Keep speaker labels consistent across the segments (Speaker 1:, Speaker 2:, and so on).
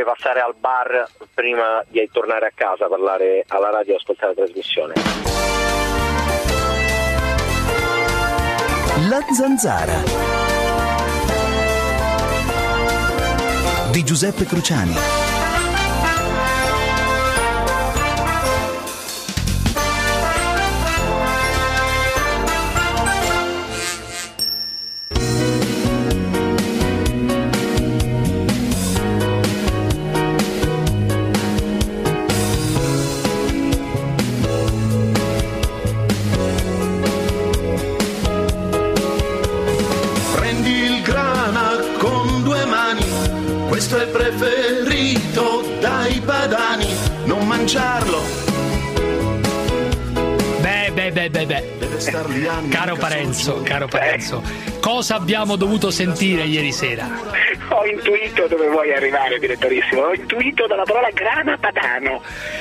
Speaker 1: puoi passare al bar prima di tornare a casa, parlare alla radio e ascoltare la trasmissione.
Speaker 2: La Zanzara di Giuseppe Cruciani.
Speaker 3: Questo è preferito dai padani, non mangiarlo.
Speaker 4: Deve star lì anni. Caro Parenzo, cosa abbiamo dovuto sentire ieri sera?
Speaker 5: Ho intuito dove vuoi arrivare, direttorissimo. Ho intuito dalla parola grana padano.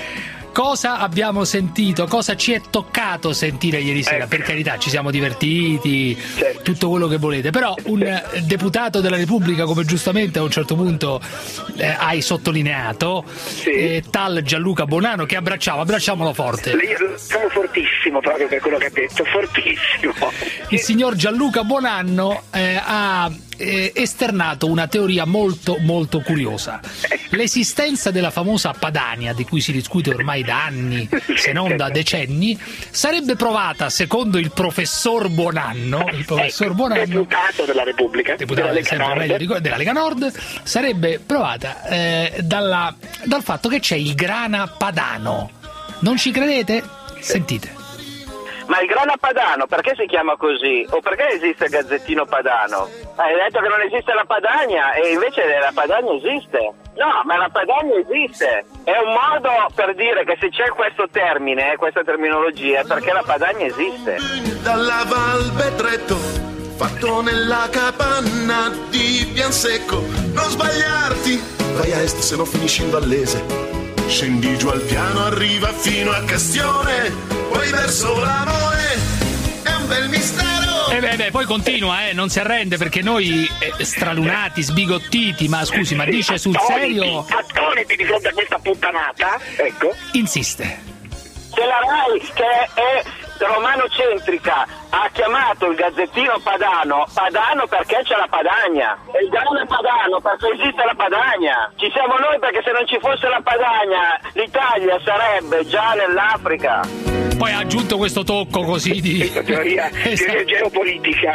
Speaker 4: Cosa abbiamo sentito? Cosa ci è toccato sentire ieri sera? Per carità, ci siamo divertiti, certo, tutto quello che volete, però un deputato della Repubblica, come giustamente a un certo punto hai sottolineato, sì, tal Gianluca Bonanno, che abbracciamolo forte.
Speaker 5: Io sono fortissimo proprio per quello che ha detto, fortissimo.
Speaker 4: Il signor Gianluca Bonanno ha esternato una teoria molto molto curiosa. L'esistenza della famosa Padania, di cui si discute ormai da anni, se non da decenni, sarebbe provata, secondo il professor Bonanno,
Speaker 5: deputato della Repubblica,
Speaker 4: deputato della Lega Nord, sarebbe provata dal fatto che c'è il grana padano. Non ci credete? Sentite.
Speaker 1: Ma il grana padano perché si chiama così? O perché esiste il Gazzettino Padano? Hai detto che non esiste la Padania e invece la Padania esiste. No, ma la Padania esiste. È un modo per dire che se c'è questo termine, questa terminologia, è perché la Padania esiste.
Speaker 3: Dalla Val Betretto, fatto nella capanna di Piansecco, non sbagliarti, vai a est se no finisci in Vallese. Scendi giù al piano, arriva fino a Castione, poi verso l'amore, è un bel mistero.
Speaker 4: Poi continua, non si arrende, perché noi stralunati, sbigottiti, ma scusi, ma dice sul serio?
Speaker 5: Attoniti di fronte a questa puttanata, ecco.
Speaker 4: Insiste.
Speaker 1: Se la RAI, che è romanocentrica, ha chiamato il Gazzettino Padano perché c'è la Padania, e il grano Padano perché esiste la Padania. Ci siamo noi perché se non ci fosse la Padania l'Italia sarebbe già nell'Africa.
Speaker 4: Poi ha aggiunto questo tocco così di
Speaker 5: teoria geopolitica.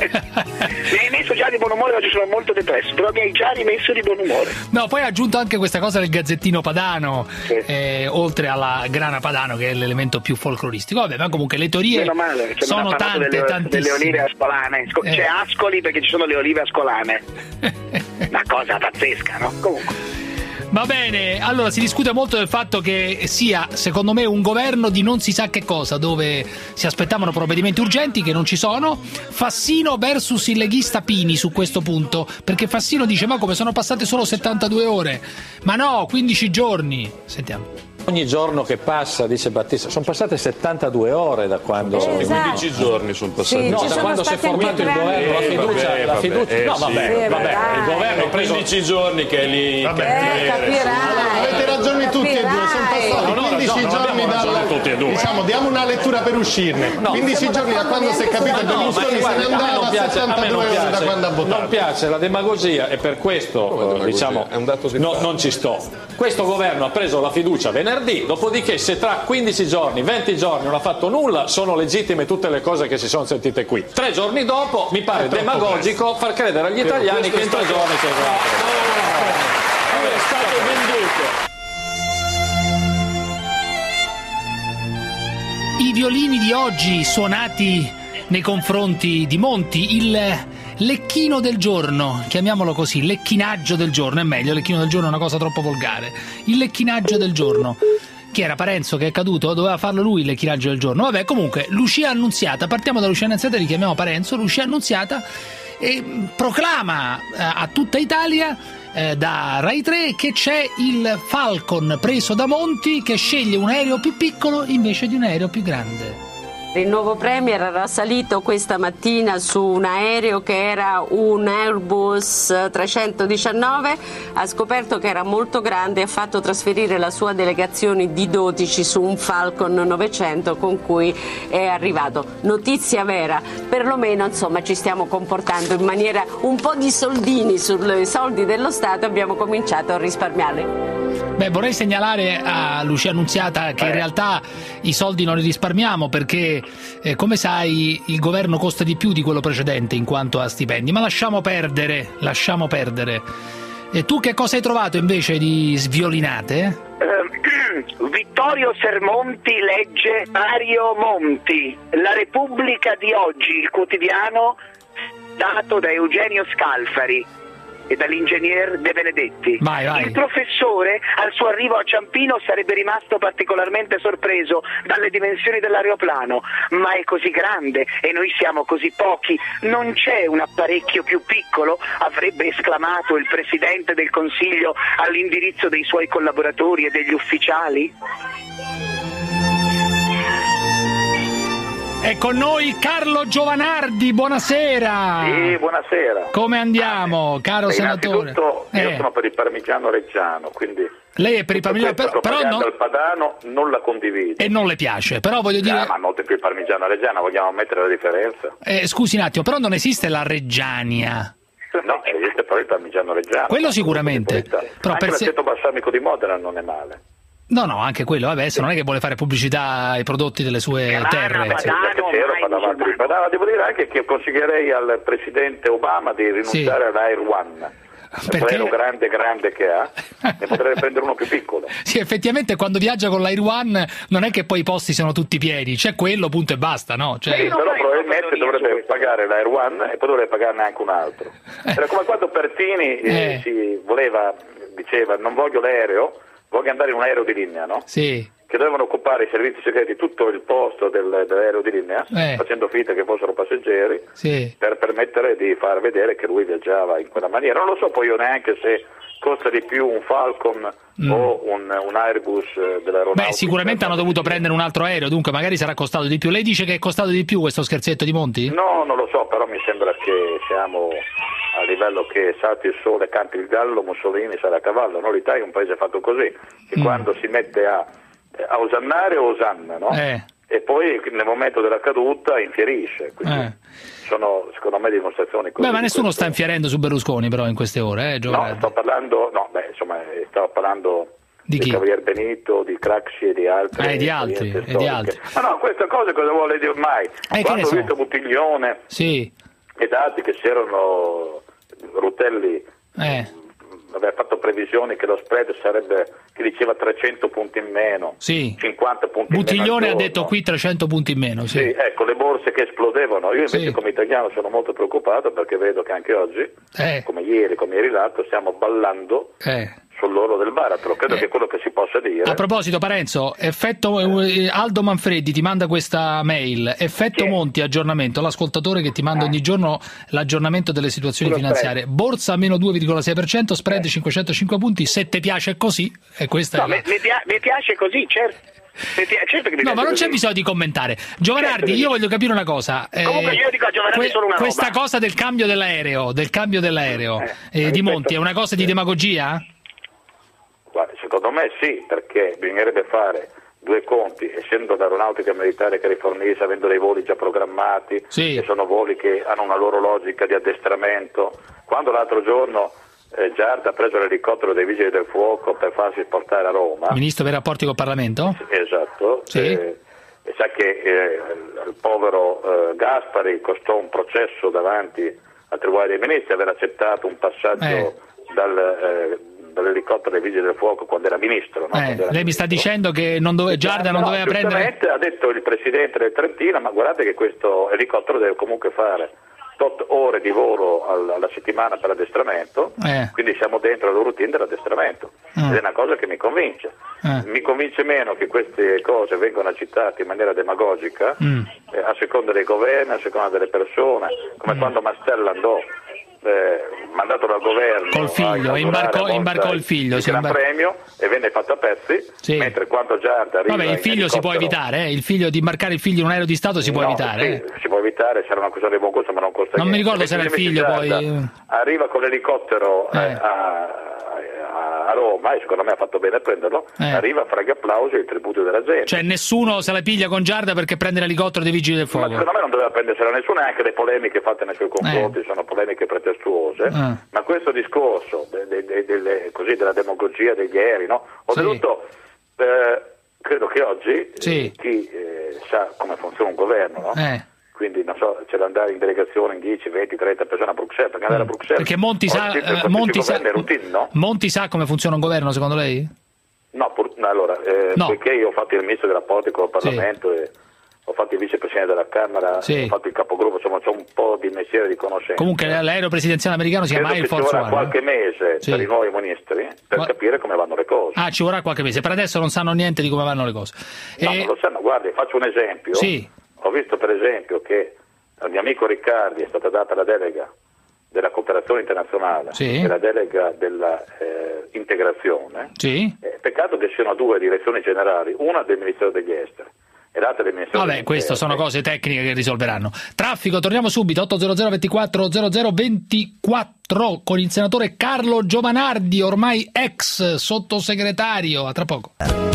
Speaker 5: Mi hai messo già di buon umore, oggi sono molto depresso, però mi hai già rimesso di buon umore.
Speaker 4: No, poi ha aggiunto anche questa cosa del Gazzettino Padano, sì, oltre alla grana padano, che è l'elemento più folcloristico. Vabbè, ma comunque le teorie sono tante, tantissime.
Speaker 5: Delle olive ascolane, c'è Ascoli perché ci sono le olive ascolane. Una cosa pazzesca, no? Comunque.
Speaker 4: Va bene, allora si discute molto del fatto che sia, secondo me, un governo di non si sa che cosa, dove si aspettavano provvedimenti urgenti che non ci sono. Fassino versus il leghista Pini su questo punto, perché Fassino dice: ma come, sono passate solo 72 ore? Ma no, 15 giorni. Sentiamo.
Speaker 6: Ogni giorno che passa, dice Battista, sono passate 72 ore da quando...
Speaker 7: 15 giorni sono passati.
Speaker 6: Sì, no, da quando si è formato il governo, la fiducia...
Speaker 7: il governo ha preso 15 giorni che è lì...
Speaker 8: Avete ragione tutti e due, sono passati 15 giorni dal... Diciamo, diamo una lettura per uscirne. 15 giorni da quando si è capito che Berlusconi se ne andava, 72 ore da quando ha votato.
Speaker 6: Non piace la demagogia e per questo, diciamo, non ci sto. Questo governo ha preso la fiducia venerdì, dopodiché se tra 15 giorni, 20 giorni non ha fatto nulla, sono legittime tutte le cose che si sono sentite qui. 3 giorni dopo mi pare demagogico far credere agli italiani che in 3 giorni c'è
Speaker 7: è stato venduto.
Speaker 4: I violini di oggi suonati nei confronti di Monti, il lecchino del giorno, chiamiamolo così, lecchinaggio del giorno, è meglio, lecchino del giorno è una cosa troppo volgare. Il lecchinaggio del giorno. Chi era? Parenzo che è caduto? Doveva farlo lui il lecchinaggio del giorno. Vabbè, comunque, Lucia Annunziata, partiamo da Lucia Annunziata, richiamiamo Parenzo. Lucia Annunziata proclama a tutta Italia da Rai 3 che c'è il Falcon preso da Monti che sceglie un aereo più piccolo invece di un aereo più grande.
Speaker 9: Il nuovo premier era salito questa mattina su un aereo che era un Airbus 319, ha scoperto che era molto grande e ha fatto trasferire la sua delegazione di 12 su un Falcon 900 con cui è arrivato. Notizia vera, perlomeno insomma ci stiamo comportando in maniera un po' di soldini sui soldi dello Stato, abbiamo cominciato a risparmiarli.
Speaker 4: Beh, vorrei segnalare a Lucia Annunziata che in realtà i soldi non li risparmiamo perché, come sai, il governo costa di più di quello precedente in quanto a stipendi, ma lasciamo perdere. E tu che cosa hai trovato invece di sviolinate?
Speaker 5: Vittorio Sermonti legge Mario Monti, La Repubblica di oggi, il quotidiano dato da Eugenio Scalfari e dall'ingegner De Benedetti.
Speaker 4: Vai.
Speaker 5: Il professore al suo arrivo a Ciampino sarebbe rimasto particolarmente sorpreso dalle dimensioni dell'aeroplano, ma è così grande e noi siamo così pochi, non c'è un apparecchio più piccolo? Avrebbe esclamato il Presidente del Consiglio all'indirizzo dei suoi collaboratori e degli ufficiali?
Speaker 4: È con noi Carlo Giovanardi, buonasera.
Speaker 10: Sì, buonasera.
Speaker 4: Come andiamo, caro senatore?
Speaker 10: Innanzitutto io sono per il parmigiano reggiano, quindi...
Speaker 4: Lei è per il parmigiano, però no,
Speaker 10: il padano non la condivido.
Speaker 4: E non le piace, però voglio dire...
Speaker 10: ma molto più il parmigiano reggiano, vogliamo mettere la differenza?
Speaker 4: Scusi un attimo, però non esiste la Reggiania.
Speaker 10: No, esiste però il parmigiano reggiano.
Speaker 4: Quello sicuramente.
Speaker 10: Però anche l'aceto balsamico di Modena non è male.
Speaker 4: No, anche quello, vabbè, adesso non è che vuole fare pubblicità ai prodotti delle sue terre.
Speaker 10: Devo dire anche che consiglierei al presidente Obama di rinunciare all'Air One. L'aereo grande che ha, ne potrebbe prendere uno più piccolo.
Speaker 4: Sì, effettivamente quando viaggia con l'Air One non è che poi i posti sono tutti pieni, c'è quello, punto e basta, no?
Speaker 10: Però probabilmente dovrebbe pagare l'Air One e poi dovrebbe pagarne anche un altro. Era come quando Pertini diceva non voglio l'aereo, voglio andare in un aereo di linea, no?
Speaker 4: Sì.
Speaker 10: Che dovevano occupare i servizi segreti tutto il posto dell'aereo di linea, facendo finta che fossero passeggeri, per permettere di far vedere che lui viaggiava in quella maniera. Non lo so poi io neanche se costa di più un Falcon o un Airbus dell'aeronautica.
Speaker 4: Beh, sicuramente hanno dovuto prendere un altro aereo, dunque magari sarà costato di più. Lei dice che è costato di più questo scherzetto di Monti?
Speaker 10: No, non lo so, però mi sembra che siamo a livello che salti il sole, canti il gallo, Mussolini sarà a cavallo. No? L'Italia è un paese fatto così, che quando si mette a osannare o osanna, no? E poi nel momento della caduta infierisce. Sono secondo me dimostrazioni così.
Speaker 4: Beh, ma nessuno sta infierendo su Berlusconi però in queste ore,
Speaker 10: Giovanni? No, stavo parlando di Cavalier Benito, di Craxi e di altri.
Speaker 4: E di altri.
Speaker 10: Ma no, questa cosa cosa vuole dire ormai? Quando ho visto Buttiglione ed altri che si erano Rutelli aveva fatto previsioni che lo spread sarebbe, che diceva 300 punti in meno, 50 punti in meno.
Speaker 4: Buttiglione ha detto qui 300 punti in meno.
Speaker 10: Sì, ecco, le borse che esplodevano. Io invece come italiano sono molto preoccupato perché vedo che anche oggi, come ieri l'altro, stiamo ballando sull'oro del baratro. Credo che è quello che si possa dire.
Speaker 4: A proposito, Parenzo, Aldo Manfredi ti manda questa mail, effetto Monti aggiornamento, l'ascoltatore che ti manda ogni giorno l'aggiornamento delle situazioni finanziarie. Borsa a meno 2,6%, spread 505 punti, se ti piace così, e questa è
Speaker 5: mi piace così, certo.
Speaker 4: No, ma non c'è bisogno di commentare. Giovanardi, io voglio capire una cosa.
Speaker 5: Comunque io dico a Giovanardi solo una roba.
Speaker 4: Questa cosa del cambio dell'aereo, di Monti, è una cosa di demagogia?
Speaker 10: Secondo me sì, perché bisognerebbe fare due conti, essendo l'aeronautica militare che rifornisce, avendo dei voli già programmati, che sono voli che hanno una loro logica di addestramento. Quando l'altro giorno Giarda ha preso l'elicottero dei Vigili del Fuoco per farsi portare a Roma,
Speaker 4: Ministro per i rapporti col Parlamento?
Speaker 10: Esatto, e sa che il povero Gaspari costò un processo davanti al Tribunale dei Ministri aver accettato un passaggio dall'elicottero dei Vigili del Fuoco quando era ministro. No?
Speaker 4: Lei mi sta dicendo che Giarda non doveva prendere...
Speaker 10: Ha detto il Presidente del Trentino, ma guardate che questo elicottero deve comunque fare 8 ore di volo alla settimana per addestramento, quindi siamo dentro la routine dell'addestramento, ed è una cosa che mi convince. Mi convince meno che queste cose vengano agitate in maniera demagogica a seconda dei governi, a seconda delle persone, come quando Mastella andò mandato dal governo
Speaker 4: col figlio, imbarcò il figlio,
Speaker 10: il Gran Premio e venne fatto a pezzi, mentre quando Giarda arriva...
Speaker 4: Vabbè, il figlio si può evitare, il figlio di imbarcare il figlio in un aereo di Stato si può evitare.
Speaker 10: Sì, si può evitare, c'era una questione di buon gusto, ma non costa
Speaker 4: niente. Non mi ricordo se era il figlio
Speaker 10: Giarda
Speaker 4: poi...
Speaker 10: Arriva con l'elicottero a Roma, e secondo me ha fatto bene a prenderlo, arriva, frega applausi e il tributo della gente.
Speaker 4: Cioè nessuno se la piglia con Giarda perché prende l'elicottero dei Vigili del Fuoco?
Speaker 10: Ma secondo me non doveva prendersela nessuno, e anche le polemiche fatte nei suoi confronti sono polemiche pretestuose, ma questo discorso della demagogia degli ieri, no? Oltretutto credo che oggi chi sa come funziona un governo, no? Quindi non so, c'è da andare in delegazione in 10, 20, 30 persone a Bruxelles, perché andare a Bruxelles...
Speaker 4: Perché Monti sa come funziona un governo, secondo lei?
Speaker 10: No, poiché io ho fatto il ministro dei rapporti con il Parlamento e ho fatto il vicepresidente della Camera, ho fatto il capogruppo, insomma c'ho un po' di mestiere di conoscenza.
Speaker 4: Comunque l'aereo presidenziale americano si chiama Air Force One.
Speaker 10: Ci vorrà qualche mese per i nuovi ministri per capire come vanno le cose.
Speaker 4: Ah, ci vorrà qualche mese, per adesso non sanno niente di come vanno le cose.
Speaker 10: No, non lo sanno, guardi, faccio un esempio. Ho visto per esempio che al mio amico Riccardi è stata data la delega della cooperazione internazionale e la delega della integrazione. Peccato che siano due direzioni generali, una del Ministero degli Esteri e l'altra del Ministero degli Esteri.
Speaker 4: Queste sono cose tecniche che risolveranno. Traffico, torniamo subito, 800 24 00 24 con il senatore Carlo Giovanardi, ormai ex sottosegretario. A tra poco.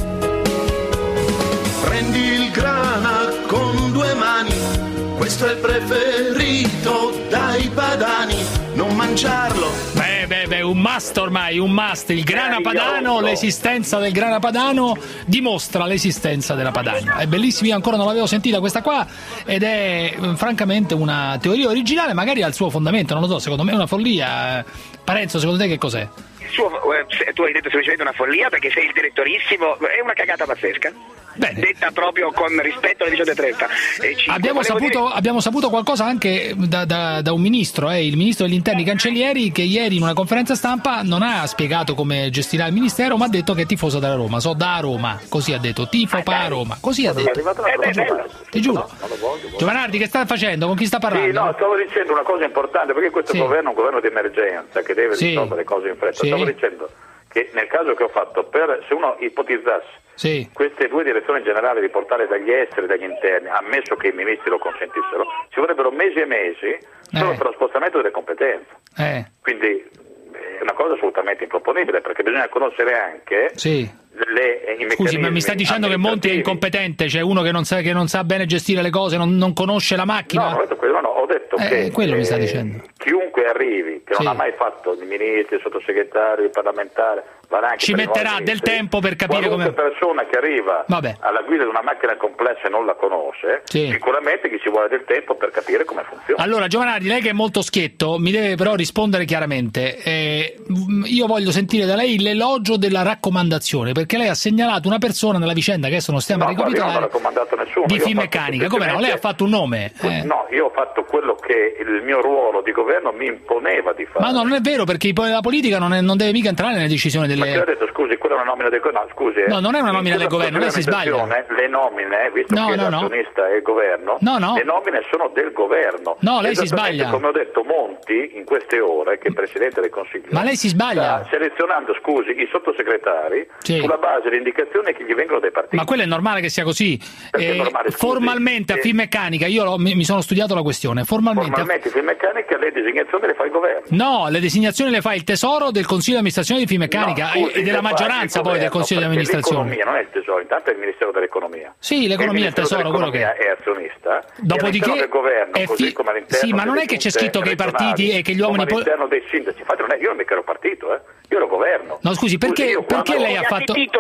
Speaker 3: Prendi il grana con due mani, questo è il preferito dai padani, non mangiarlo.
Speaker 4: Un must ormai, un must. Il grana padano, l'esistenza del grana padano dimostra l'esistenza della Padania. È bellissima, io ancora non l'avevo sentita questa qua ed è francamente una teoria originale, magari ha il suo fondamento, non lo so, secondo me è una follia. Parenzo, secondo te che cos'è?
Speaker 5: Tu hai detto semplicemente una follia perché sei il direttorissimo, è una cagata pazzesca.
Speaker 4: Bene.
Speaker 5: Detta proprio con rispetto alle 18:30.
Speaker 4: Abbiamo saputo qualcosa anche da un ministro, il ministro degli interni Cancellieri, che ieri in una conferenza stampa non ha spiegato come gestirà il ministero, ma ha detto che è tifoso della Roma. So da Roma, così ha detto, tifo pa Roma, così ha detto. Ti giuro. Giovanardi, che sta facendo? Con chi sta parlando?
Speaker 10: Stavo dicendo una cosa importante, perché questo governo è un governo di emergenza che deve risolvere le cose in fretta. Stavo dicendo che nel caso che ho fatto, se uno ipotizzasse queste due direzioni generali di portare dagli esteri e dagli interni, ammesso che i ministri lo consentissero, ci vorrebbero mesi e mesi solo per lo spostamento delle competenze. Quindi è una cosa assolutamente improponibile, perché bisogna conoscere anche
Speaker 4: Scusi, ma mi sta dicendo che Monti è incompetente, cioè uno che non sa bene gestire le cose, non conosce la macchina?
Speaker 10: No, ho detto che
Speaker 4: quello mi sta dicendo.
Speaker 10: Chiunque arrivi, che non ha mai fatto il ministro, il sottosegretario, il parlamentare,
Speaker 4: ci metterà del tempo per capire come...
Speaker 10: Qualunque persona che arriva alla guida di una macchina complessa e non la conosce, sicuramente che ci vuole del tempo per capire come funziona.
Speaker 4: Allora, Giovanardi, lei che è molto schietto, mi deve però rispondere chiaramente. Io voglio sentire da lei l'elogio della raccomandazione, perché lei ha segnalato una persona nella vicenda che adesso non stiamo a ricapitolare.
Speaker 10: Io non ho raccomandato nessuno.
Speaker 4: Di Finmeccanica, come no? Lei ha fatto un nome.
Speaker 10: No, io ho fatto quello che il mio ruolo di governo mi imponeva di fare.
Speaker 4: Ma no, non è vero, perché la politica non deve mica entrare nelle decisioni delle...
Speaker 10: Ma io ho detto, scusi, quella è una nomina del governo. No, scusi.
Speaker 4: No, non è una nomina del governo, lei si sbaglia.
Speaker 10: Le nomine, visto che l'azionista è il governo, le nomine sono del governo.
Speaker 4: No, lei si sbaglia.
Speaker 10: Come ho detto, Monti in queste ore, che è Presidente del Consiglio,
Speaker 4: ma lei si sbaglia.
Speaker 10: Sta selezionando, scusi, i sottosegretari sulla base delle indicazioni che gli vengono dai partiti.
Speaker 4: Ma quello è normale che sia così. Formalmente a Finmeccanica, io mi sono studiato la questione.
Speaker 10: Formalmente Finmeccanica le designazioni le fa il governo.
Speaker 4: No, le designazioni le fa il tesoro del Consiglio di amministrazione di Finmeccanica e della maggioranza poi del Consiglio di amministrazione.
Speaker 10: L'economia non è il tesoro, intanto è il Ministero dell'Economia.
Speaker 4: Sì, l'economia è il tesoro, quello che
Speaker 10: è azionista.
Speaker 4: Dopodiché
Speaker 10: del governo, così come all'interno.
Speaker 4: Sì, ma non è che c'è scritto che i partiti e che gli uomini
Speaker 10: all'interno dei sindaci. Infatti io non mica ero partito, io ero governo.
Speaker 4: No, scusi, perché lei ha fatto
Speaker 10: il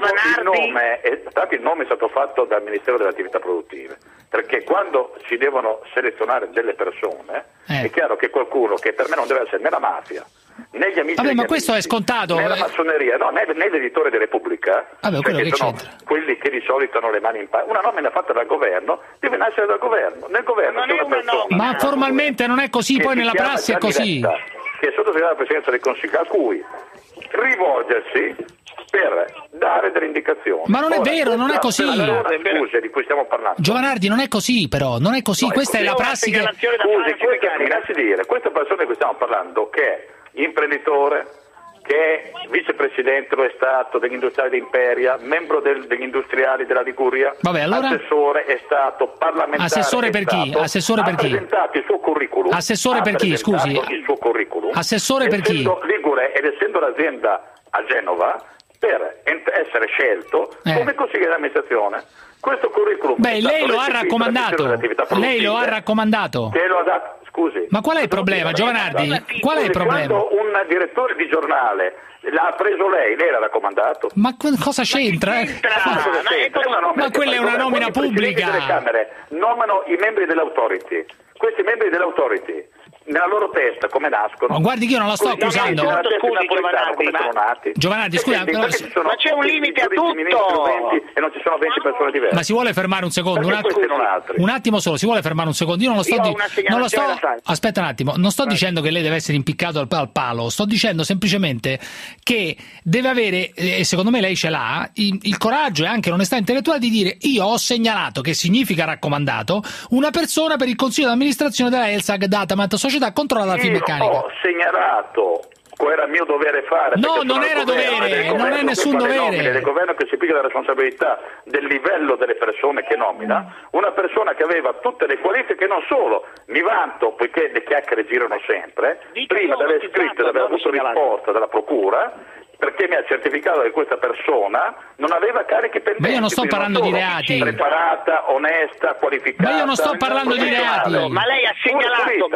Speaker 10: nome è stato fatto dal Ministero delle Attività Produttive, perché quando si devono selezionare delle persone è chiaro che qualcuno che per me non deve essere né la mafia né gli amici.
Speaker 4: Vabbè, ma questo è scontato.
Speaker 10: Né la massoneria, no, né l'editore di Repubblica.
Speaker 4: Vabbè, quello che
Speaker 10: sono
Speaker 4: c'entra.
Speaker 10: Quelli che di solito hanno le mani in pace. Una nomina fatta dal governo deve nascere dal governo. Nel governo c'è una persona.
Speaker 4: Ma formalmente non è così, poi nella prassi è così.
Speaker 10: Che è sottosegretario della Presidenza del Consiglio, a cui rivolgersi per dare delle indicazioni.
Speaker 4: Ma non è vero, non è così.
Speaker 10: Di cui stiamo parlando.
Speaker 4: Giovanardi, non è così però, non è così, questa è la prassi che...
Speaker 10: Scusi, lasci dire, questa persona di cui stiamo parlando, che imprenditore, che è vicepresidente, lo è stato, degli industriali di Imperia, membro degli industriali della Liguria,
Speaker 4: vabbè, allora...
Speaker 10: assessore è stato, parlamentare
Speaker 4: assessore per chi? Assessore per chi?
Speaker 10: Ha presentato il suo curriculum.
Speaker 4: Assessore per chi, scusi?
Speaker 10: Il suo curriculum.
Speaker 4: Assessore per chi?
Speaker 10: Ligure, ed essendo l'azienda a Genova, per essere scelto come consigliere di amministrazione. Questo curriculum...
Speaker 4: Beh, lei lo ha raccomandato. Lei lo ha raccomandato.
Speaker 10: Che lo ha dato... Scusi.
Speaker 4: Ma qual è il problema, Giovanardi? Qual è il problema?
Speaker 10: Quando un direttore di giornale l'ha preso lei l'ha raccomandato?
Speaker 4: Ma cosa c'entra? Ma quella è una nomina pubblica.
Speaker 10: Le Camere nomano i membri dell'autority. Questi membri dell'autority, nella loro testa, come nascono?
Speaker 4: Ma guardi che io non la sto accusando. Giovanardi, scusa,
Speaker 5: ma c'è un limite a tutto.
Speaker 10: E non ci sono 20 persone diverse.
Speaker 4: Ma si vuole fermare un secondo? Un attimo solo, si vuole fermare un secondo? Io non lo sto aspetta un attimo, non sto dicendo che lei deve essere impiccato al palo, sto dicendo semplicemente che deve avere, e secondo me lei ce l'ha, il coraggio e anche l'onestà intellettuale di dire: io ho segnalato, che significa raccomandato, una persona per il consiglio di amministrazione della ELSAG Datamat, società controllata da Finmeccanica.
Speaker 10: Ho segnalato, era mio dovere fare.
Speaker 4: No, non era dovere, non è nessun dovere.
Speaker 10: È il governo che si piglia la responsabilità del livello delle persone che nomina, una persona che aveva tutte le qualifiche, non solo, mi vanto, poiché le chiacchiere girano sempre, prima di aver scritto e di aver avuto risposta dalla procura, perché mi ha certificato che questa persona non aveva carichi pendenti.
Speaker 4: Ma io non sto parlando di reati.
Speaker 10: Preparata, onesta, qualificata.
Speaker 4: Ma io non sto parlando di reati.
Speaker 5: Ma lei ha segnalato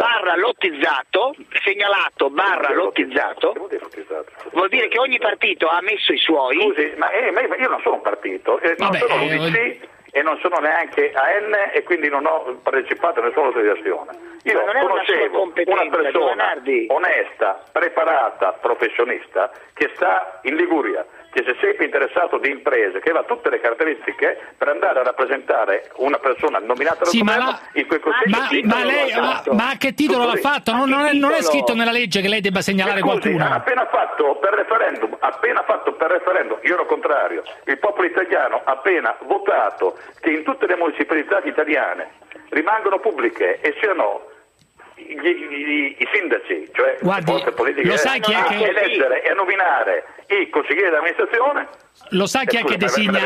Speaker 5: lottizzato, vuol dire che ogni partito ha messo i suoi.
Speaker 10: Scusi, ma io non sono un partito, non sono l'UDC e non sono neanche AN e quindi non ho partecipato a nessuna autorizzazione. Io conoscevo una persona onesta, preparata, professionista che sta in Liguria, che si è sempre interessato di imprese, che aveva tutte le caratteristiche per andare a rappresentare una persona nominata dal governo in quel consiglio.
Speaker 4: Ma a che titolo l'ha fatto? Non è scritto nella legge che lei debba segnalare qualcuno.
Speaker 10: Ha appena fatto per referendum, io ero contrario, il popolo italiano ha appena votato che in tutte le municipalità italiane rimangono pubbliche e siano i sindaci, cioè le forze politiche, a eleggere e a nominare i consiglieri di amministrazione.
Speaker 4: Lo sa chi è che designa?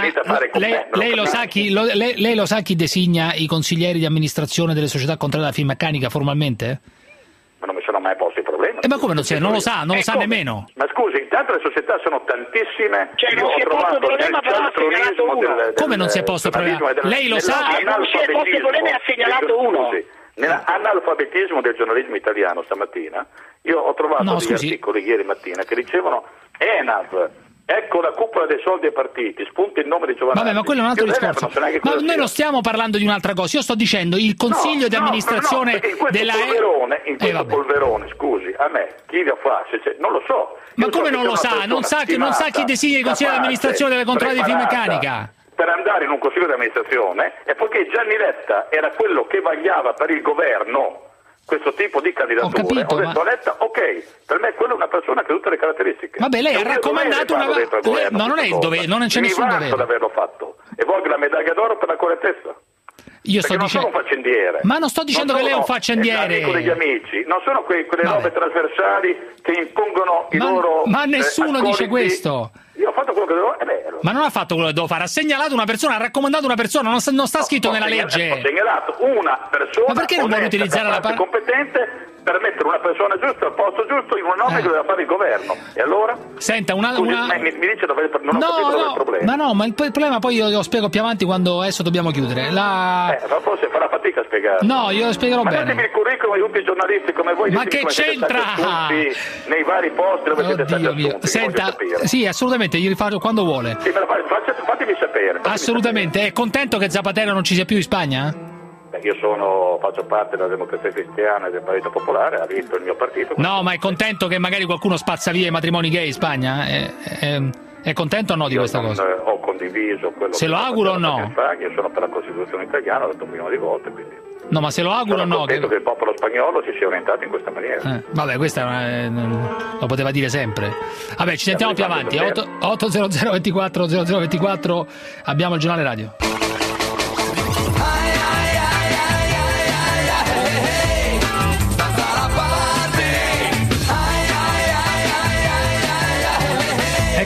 Speaker 4: Lei lo sa chi designa i consiglieri di amministrazione delle società controllate da Finmeccanica formalmente?
Speaker 10: Ma non mi sono mai posto il problema.
Speaker 4: Ma come non lo sa nemmeno?
Speaker 10: Ma scusi, intanto le società sono tantissime.
Speaker 5: Cioè non si è posto il problema, però ha segnalato uno.
Speaker 4: Come non si è posto il problema? Lei lo sa?
Speaker 5: Non si è posto il problema e ha segnalato uno.
Speaker 10: Nell'analfabetismo del giornalismo italiano stamattina, io ho trovato degli articoli ieri mattina che dicevano ENAV, ecco la cupola dei soldi ai partiti, spunta il nome di Giovanardi.
Speaker 4: Vabbè, ma quello è un altro discorso. Ma noi non stiamo parlando di un'altra cosa, io sto dicendo il consiglio di amministrazione della
Speaker 10: in questo polverone, scusi, a me chi lo fa? Non lo so.
Speaker 4: Ma come non lo sa? Non sa chi designa i consigli di amministrazione delle controllate di Finmeccanica?
Speaker 10: Per andare in un consiglio di amministrazione, e poiché Gianni Letta era quello che vagliava per il governo questo tipo di candidature, ho detto a Letta, ok, per me quella è una persona che ha tutte le caratteristiche.
Speaker 4: Vabbè, lei ha raccomandato una... No, non è il dovere, non c'è nessun dovere.
Speaker 10: Mi vanto di averlo fatto e voglio la medaglia d'oro per la correttezza.
Speaker 4: Io sto dicendo...
Speaker 10: non sono un faccendiere.
Speaker 4: Ma non sto dicendo che lei è un faccendiere.
Speaker 10: Amico degli amici, non sono quelle robe trasversali che impongono i loro...
Speaker 4: Ma nessuno dice questo.
Speaker 10: Io ho fatto quello che dovevo...
Speaker 4: Ma non ha fatto quello che devo fare, ha segnalato una persona, ha raccomandato una persona, non sta scritto nella legge.
Speaker 10: Ho segnalato una persona.
Speaker 4: Ma perché non vuole utilizzare la parte
Speaker 10: competente per mettere una persona giusta al posto giusto in un nome che doveva fare il governo? E allora?
Speaker 4: Senta,
Speaker 10: mi dice dove non ho capito dove è il problema.
Speaker 4: Ma il problema poi io lo spiego più avanti quando adesso dobbiamo chiudere.
Speaker 10: Ma forse farà fatica a spiegare.
Speaker 4: No, io lo spiegherò bene.
Speaker 10: Datemi il curriculum di tutti i giornalisti come voi.
Speaker 4: Ma che c'entra?
Speaker 10: Nei vari posti dove siete stati assunti.
Speaker 4: Senta, sì, assolutamente, io rifaccio quando vuole.
Speaker 10: Sì, fatemi sapere.
Speaker 4: Assolutamente. È contento che Zapatero non ci sia più in Spagna?
Speaker 10: Io faccio parte della Democrazia Cristiana e del Partito Popolare, ha vinto il mio partito.
Speaker 4: No, ma è contento che magari qualcuno spazza via i matrimoni gay in Spagna? È contento o no di questa cosa?
Speaker 10: Ho condiviso quello.
Speaker 4: Se lo auguro o no?
Speaker 10: Io sono per la Costituzione italiana, ho dato un milione di volte, quindi.
Speaker 4: No, ma se lo auguro o no?
Speaker 10: Sono contento che il popolo spagnolo si sia orientato in questa maniera.
Speaker 4: Vabbè, questa lo poteva dire sempre. Vabbè, ci sentiamo più avanti. 800 24 0024, abbiamo il giornale radio.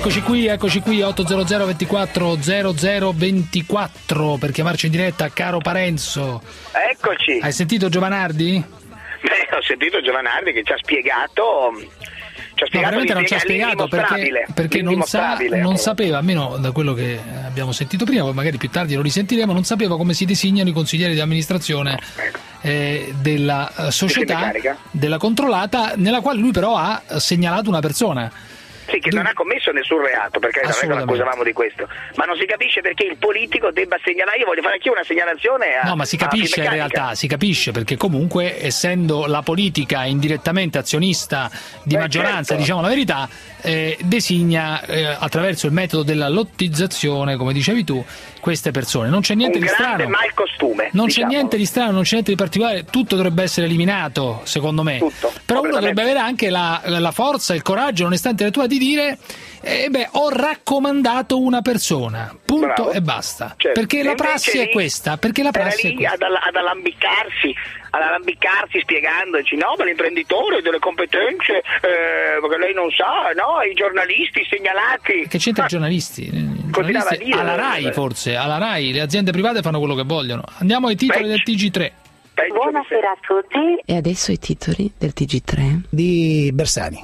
Speaker 4: Eccoci qui 800 24 0024 per chiamarci in diretta, caro Parenzo.
Speaker 5: Eccoci.
Speaker 4: Hai sentito Giovanardi?
Speaker 5: Ho sentito Giovanardi che ci ha spiegato.
Speaker 4: No, veramente non ci ha spiegato perché non sapeva, almeno da quello che abbiamo sentito prima, poi magari più tardi lo risentiremo, non sapeva come si designano i consiglieri di amministrazione della società, della controllata, nella quale lui però ha segnalato una persona.
Speaker 5: Sì, che non ha commesso nessun reato, perché non è che lo accusavamo di questo, ma non si capisce perché il politico debba segnalare. Io voglio fare anche una segnalazione
Speaker 4: no, ma si capisce in realtà, si capisce, perché comunque essendo la politica indirettamente azionista di maggioranza, certo, diciamo la verità, designa attraverso il metodo della lottizzazione, come dicevi tu, queste persone. Non c'è niente di strano,
Speaker 5: malcostume,
Speaker 4: non c'è niente di strano, non c'è niente di particolare, tutto dovrebbe essere eliminato, secondo me. Tutto, però uno dovrebbe avere anche la forza, il coraggio, l'onestà intellettuale di dire ho raccomandato una persona, punto. Bravo. E basta, certo. Perché la prassi è questa, perché la prassi è questa.
Speaker 5: Ad allambicarsi spiegandoci no, ma l'imprenditore ha delle competenze che lei non sa, no, i giornalisti segnalati.
Speaker 4: Che c'entra i giornalisti? Alla RAI forse, alla RAI le aziende private fanno quello che vogliono. Andiamo ai titoli del TG3.
Speaker 11: Buonasera a tutti. E adesso i titoli del TG3
Speaker 2: di Bersani.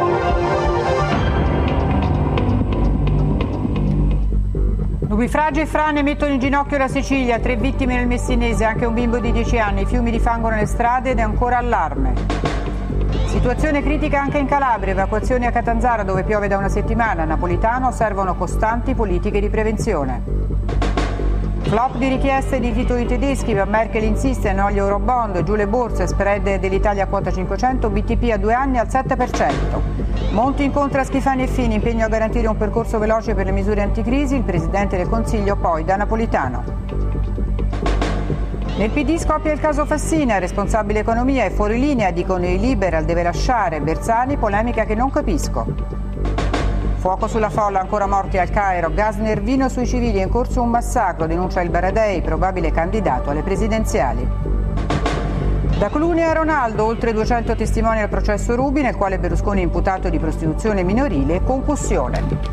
Speaker 12: Nubifragi e frane mettono in ginocchio la Sicilia, 3 vittime nel Messinese, anche un bimbo di 10 anni, fiumi di fango nelle strade ed è ancora allarme. Situazione critica anche in Calabria, evacuazioni a Catanzaro dove piove da una settimana, a Napolitano servono costanti politiche di prevenzione. Flop di richieste di titoli tedeschi, ma Merkel insiste, no agli eurobond, giù le borse, spread dell'Italia a quota 500, BTP a 2 anni al 7%. Monti incontra Schifani e Fini, impegno a garantire un percorso veloce per le misure anticrisi, il Presidente del Consiglio poi da Napolitano. Nel PD scoppia il caso Fassina, responsabile economia è fuori linea, dicono i Liberal, deve lasciare, Bersani, polemica che non capisco. Fuoco sulla folla, ancora morti al Cairo, gas nervino sui civili, è in corso un massacro, denuncia il Baradei, probabile candidato alle presidenziali. Da Clooney a Ronaldo, oltre 200 testimoni al processo Ruby, nel quale Berlusconi è imputato di prostituzione minorile e concussione.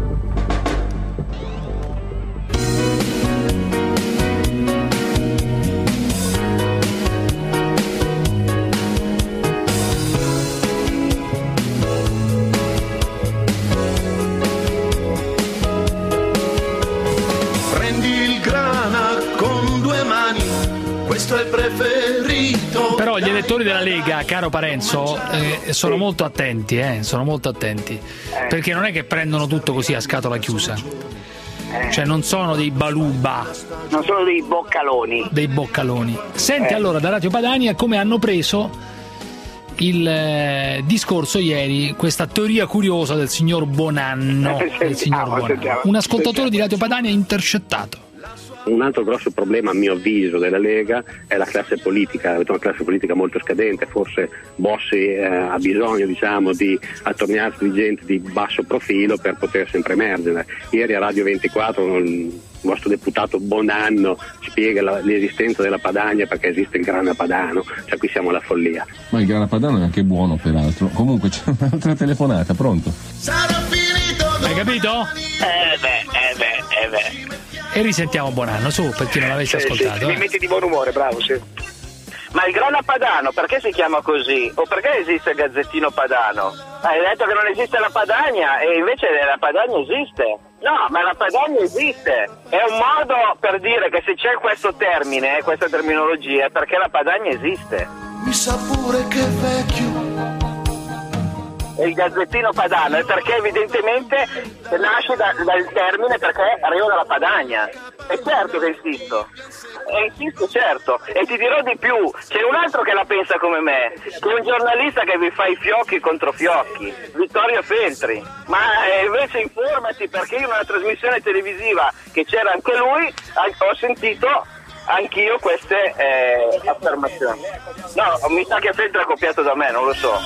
Speaker 3: Questo è il preferito.
Speaker 4: Però gli elettori della Lega, caro Parenzo, sono molto attenti, perché non è che prendono tutto così a scatola chiusa. Cioè non sono dei baluba,
Speaker 5: non sono dei boccaloni. Senti
Speaker 4: allora da Radio Padania come hanno preso il discorso ieri, questa teoria curiosa del signor Bonanno, un ascoltatore di Radio Padania intercettato.
Speaker 13: Un altro grosso problema, a mio avviso, della Lega è la classe politica. Avete una classe politica molto scadente, forse Bossi ha bisogno, di attorniarsi di gente di basso profilo per poter sempre emergere. Ieri a Radio 24 il vostro deputato Bonanno spiega l'esistenza della Padania perché esiste il Grana Padano, cioè qui siamo alla follia.
Speaker 14: Ma il Grana Padano è anche buono peraltro. Comunque c'è un'altra telefonata, pronto?
Speaker 4: Hai capito? E risentiamo Bonanno, su, per chi non l'avesse ascoltato.
Speaker 5: Mi metti di buon umore, bravo, sì.
Speaker 1: Ma il Grana Padano perché si chiama così? O perché esiste il Gazzettino Padano? Hai detto che non esiste la Padania e invece la Padania esiste. No, ma la Padania esiste. È un modo per dire che se c'è questo termine, questa terminologia, è perché la Padania esiste.
Speaker 3: Mi sa pure che è vecchio.
Speaker 1: Il Gazzettino Padano è perché evidentemente nasce dal termine perché arriva dalla Padania. È certo che insisto, certo, e ti dirò di più, c'è un altro che la pensa come me, che è un giornalista che vi fa i fiocchi contro fiocchi, Vittorio Feltri, ma invece informati, perché in una trasmissione televisiva che c'era anche lui ho sentito anch'io queste affermazioni. No, mi sa che Feltri è copiato da me, non lo so.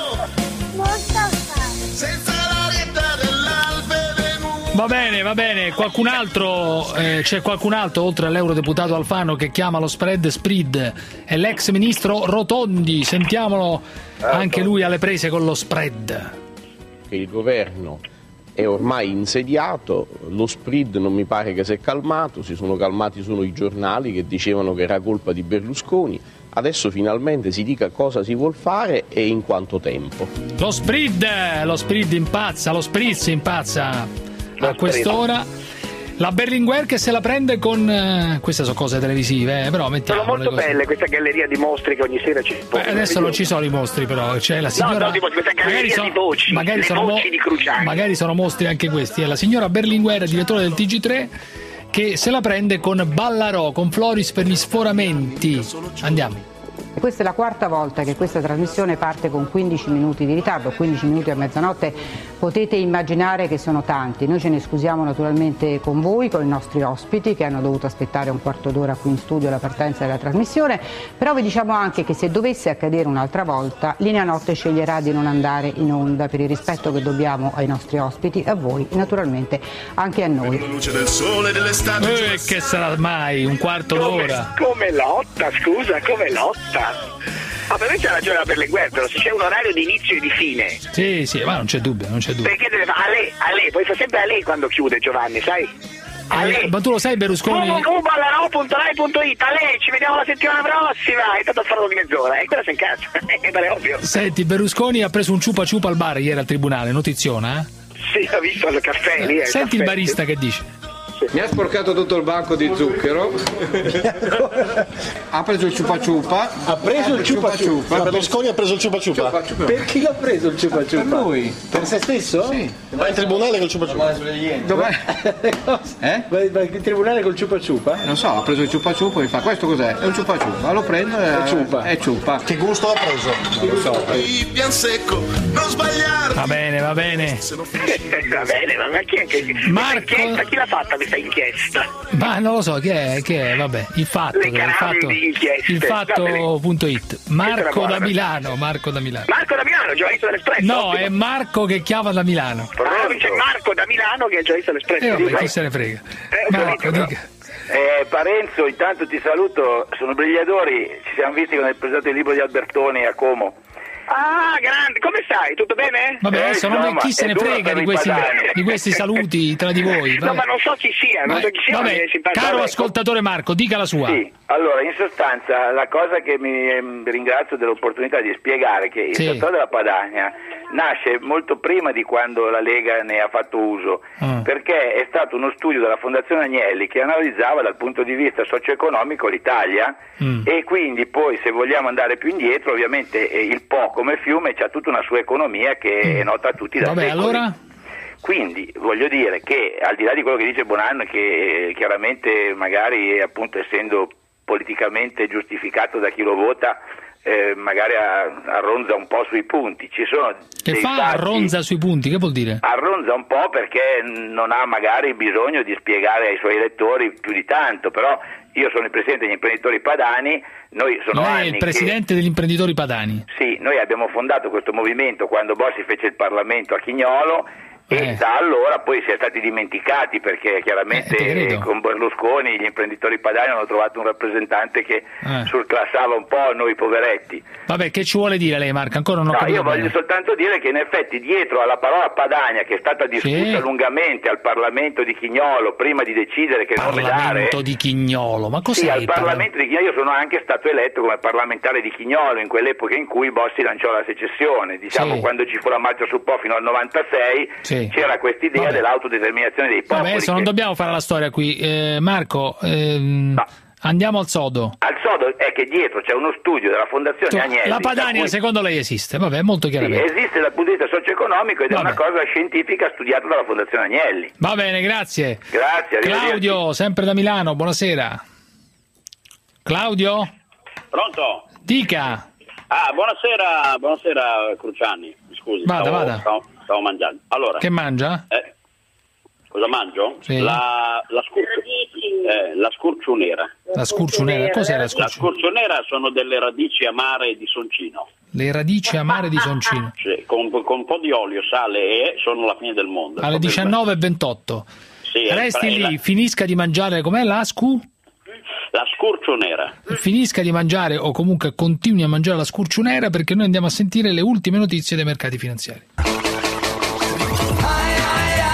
Speaker 4: Va bene, qualcun altro, c'è qualcun altro oltre all'eurodeputato Alfano che chiama lo spread Sprid, è l'ex ministro Rotondi, sentiamolo anche lui alle prese con lo spread.
Speaker 15: Che il governo è ormai insediato, lo spread non mi pare che si è calmato, si sono calmati solo i giornali che dicevano che era colpa di Berlusconi. Adesso finalmente si dica cosa si vuol fare e in quanto tempo.
Speaker 4: Lo spread impazza, lo spritz impazza a quest'ora. La Berlinguer che se la prende con queste sono cose televisive, però mettiamo.
Speaker 5: Sono molto belle questa galleria di mostri che ogni sera ci
Speaker 4: adesso non ci sono i mostri, però c'è la signora.
Speaker 5: No, questa galleria di voci,
Speaker 4: magari sono
Speaker 5: voci di Cruciani.
Speaker 4: Magari sono mostri anche questi. È la signora Berlinguer, direttore del TG3, che se la prende con Ballarò, con Floris per gli sforamenti. Andiamo.
Speaker 12: E questa è la quarta volta che questa trasmissione parte con 15 minuti di ritardo, 15 minuti a mezzanotte, potete immaginare che sono tanti. Noi ce ne scusiamo naturalmente con voi, con i nostri ospiti che hanno dovuto aspettare un quarto d'ora qui in studio la partenza della trasmissione, però vi diciamo anche che se dovesse accadere un'altra volta, Linea Notte sceglierà di non andare in onda per il rispetto che dobbiamo ai nostri ospiti, a voi e naturalmente anche a noi.
Speaker 4: Che sarà mai un quarto d'ora?
Speaker 5: Come lotta, scusa, come lotta? Ma per me c'è ragione la Berlinguer, però se c'è un orario di inizio e di fine.
Speaker 4: Sì, ma non c'è dubbio.
Speaker 5: Perché deve fare a lei, poi fa sempre a lei quando chiude, Giovanni, sai?
Speaker 4: Ma tu lo sai Berlusconi?
Speaker 5: www.ballarò.rai.it, a lei, ci vediamo la settimana prossima, è stato a farlo di mezz'ora, e quella sei in casa, è ovvio.
Speaker 4: Senti, Berlusconi ha preso un ciupa ciupa al bar ieri al tribunale, notiziona?
Speaker 5: Sì, ho visto il caffè lì.
Speaker 4: Senti il barista che dice.
Speaker 16: Mi ha sporcato tutto il banco di zucchero. Ha preso il ciupa ciupa.
Speaker 8: Berlusconi ha preso il ciupa ciupa.
Speaker 16: Per chi l'ha preso il ciupa ciupa? Per lui.
Speaker 8: Per se stesso? Sì. Va in tribunale col ciupa ciupa.
Speaker 16: Va in tribunale col ciupa ciupa? Non so, ha preso il ciupa ciupa e fa questo cos'è? È un ciupa ciupa. Lo prendo e è ciupa.
Speaker 8: Che gusto ha preso?
Speaker 16: Non lo so.
Speaker 4: Va bene.
Speaker 5: Va bene, ma chi chi l'ha fatta questa inchiesta?
Speaker 4: Ma non lo so, chi è? Vabbè, il fatto.it. Marco da Milano,
Speaker 5: giornalista dell'Espresso.
Speaker 4: No, è Marco che chiama da Milano.
Speaker 5: C'è Marco da Milano che è giornalista dell'Espresso.
Speaker 4: Vabbè, chi se ne frega. Marco, dica.
Speaker 10: Parenzo, intanto ti saluto, sono Brigliadori, ci siamo visti con il presentato del libro di Albertoni a Como.
Speaker 5: Ah, grande, come stai? Tutto bene?
Speaker 4: Vabbè, adesso chi se ne frega di questi saluti tra di voi?
Speaker 5: No, ma non so chi sia,
Speaker 4: Vabbè, caro ascoltatore Marco, dica la sua.
Speaker 10: Sì, allora, in sostanza, la cosa che mi ringrazio dell'opportunità di spiegare è che il settore della Padania nasce molto prima di quando la Lega ne ha fatto uso, perché è stato uno studio della Fondazione Agnelli che analizzava dal punto di vista socio-economico l'Italia e quindi poi, se vogliamo andare più indietro, ovviamente il Po come fiume c'ha tutta una sua economia che è nota a tutti da secoli.
Speaker 4: Allora?
Speaker 10: Quindi voglio dire che, al di là di quello che dice Bonanno, che chiaramente magari appunto essendo politicamente giustificato da chi lo vota, magari arronza un po' sui punti. Ci sono
Speaker 4: che fa fatti, arronza sui punti, che vuol dire?
Speaker 10: Arronza un po' perché non ha magari bisogno di spiegare ai suoi elettori più di tanto, però io sono il presidente degli imprenditori padani.
Speaker 4: Lei è il presidente degli imprenditori padani?
Speaker 10: Sì, noi abbiamo fondato questo movimento quando Bossi fece il Parlamento a Chignolo e da allora poi si è stati dimenticati perché chiaramente con Berlusconi gli imprenditori padani hanno trovato un rappresentante che surclassava un po' noi poveretti.
Speaker 4: Vabbè, che ci vuole dire lei, Marco? Ancora non ho capito.
Speaker 10: Io voglio soltanto dire che in effetti dietro alla parola Padania, che è stata discussa lungamente al Parlamento di Chignolo prima di decidere che nome dare.
Speaker 4: Parlamento di Chignolo, ma cos'è?
Speaker 10: Sì, al Parlamento di Chignolo io sono anche stato eletto come parlamentare di Chignolo in quell'epoca in cui Bossi lanciò la secessione, quando ci fu la marcia sul Po fino al 96. C'era questa idea dell'autodeterminazione dei popoli.
Speaker 4: Vabbè, adesso non dobbiamo fare la storia qui. Marco, andiamo al sodo.
Speaker 10: Al sodo è che dietro c'è uno studio della Fondazione Agnelli.
Speaker 4: La Padania secondo lei esiste? Vabbè, molto chiaramente.
Speaker 10: Sì, esiste dal punto di vista socio-economico ed è una cosa scientifica studiata dalla Fondazione Agnelli.
Speaker 4: Va bene, grazie.
Speaker 10: Grazie.
Speaker 4: Claudio, sempre da Milano, buonasera. Claudio?
Speaker 17: Pronto?
Speaker 4: Dica.
Speaker 17: Buonasera Cruciani. Scusi,
Speaker 4: vada.
Speaker 17: Stavo mangiando. Allora,
Speaker 4: che mangia?
Speaker 17: Cosa mangio?
Speaker 4: Sì.
Speaker 17: La scurciunera.
Speaker 4: La scurciunera? Cos'è la scurciunera?
Speaker 17: La scurciunera sono delle radici amare di soncino.
Speaker 4: Le radici amare di soncino?
Speaker 17: Sì, con un po' di olio, sale e sono la fine del mondo.
Speaker 4: Alle 19:28.
Speaker 17: Sì,
Speaker 4: resti lì, finisca di mangiare, com'è
Speaker 17: la scurciunera.
Speaker 4: Finisca di mangiare o comunque continui a mangiare la scurciunera perché noi andiamo a sentire le ultime notizie dei mercati finanziari.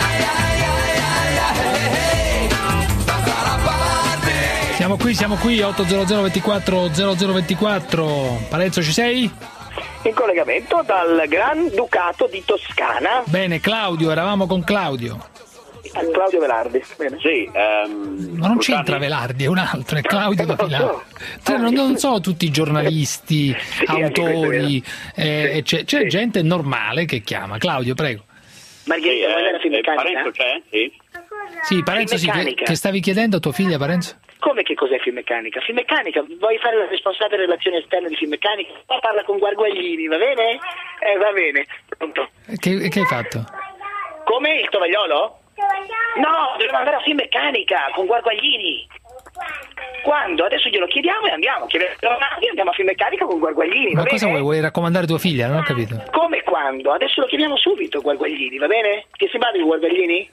Speaker 4: Siamo qui, 800 24 0024. Parenzo, ci sei?
Speaker 5: In collegamento dal Gran Ducato di Toscana.
Speaker 4: Bene, Claudio, eravamo con Claudio.
Speaker 5: Claudio Velardi. Bene.
Speaker 17: Sì,
Speaker 4: ma non c'entra Velardi, è un altro, è Claudio da Milano. Non sono tutti giornalisti, autori, c'è gente normale che chiama. Claudio, prego.
Speaker 5: Margherita,
Speaker 17: Parenzo c'è?
Speaker 4: Sì, Parenzo, sì, che stavi chiedendo a tua figlia, Parenzo?
Speaker 5: Come che cos'è Finmeccanica? Finmeccanica, vuoi fare la responsabile relazioni esterne di Finmeccanica? Poi parla con Guarguaglini, va bene? Va bene, pronto.
Speaker 4: Che hai fatto?
Speaker 5: Come? Il tovagliolo? No, dobbiamo andare a Finmeccanica con Guarguaglini. Quando? Adesso glielo chiediamo e andiamo. Andiamo a Finmeccanica con Guarguaglini.
Speaker 4: Ma cosa vuoi raccomandare tua figlia? Non ho capito.
Speaker 5: Come quando? Adesso lo chiediamo subito, Guarguaglini, va bene? Ti simpatico Guarguaglini?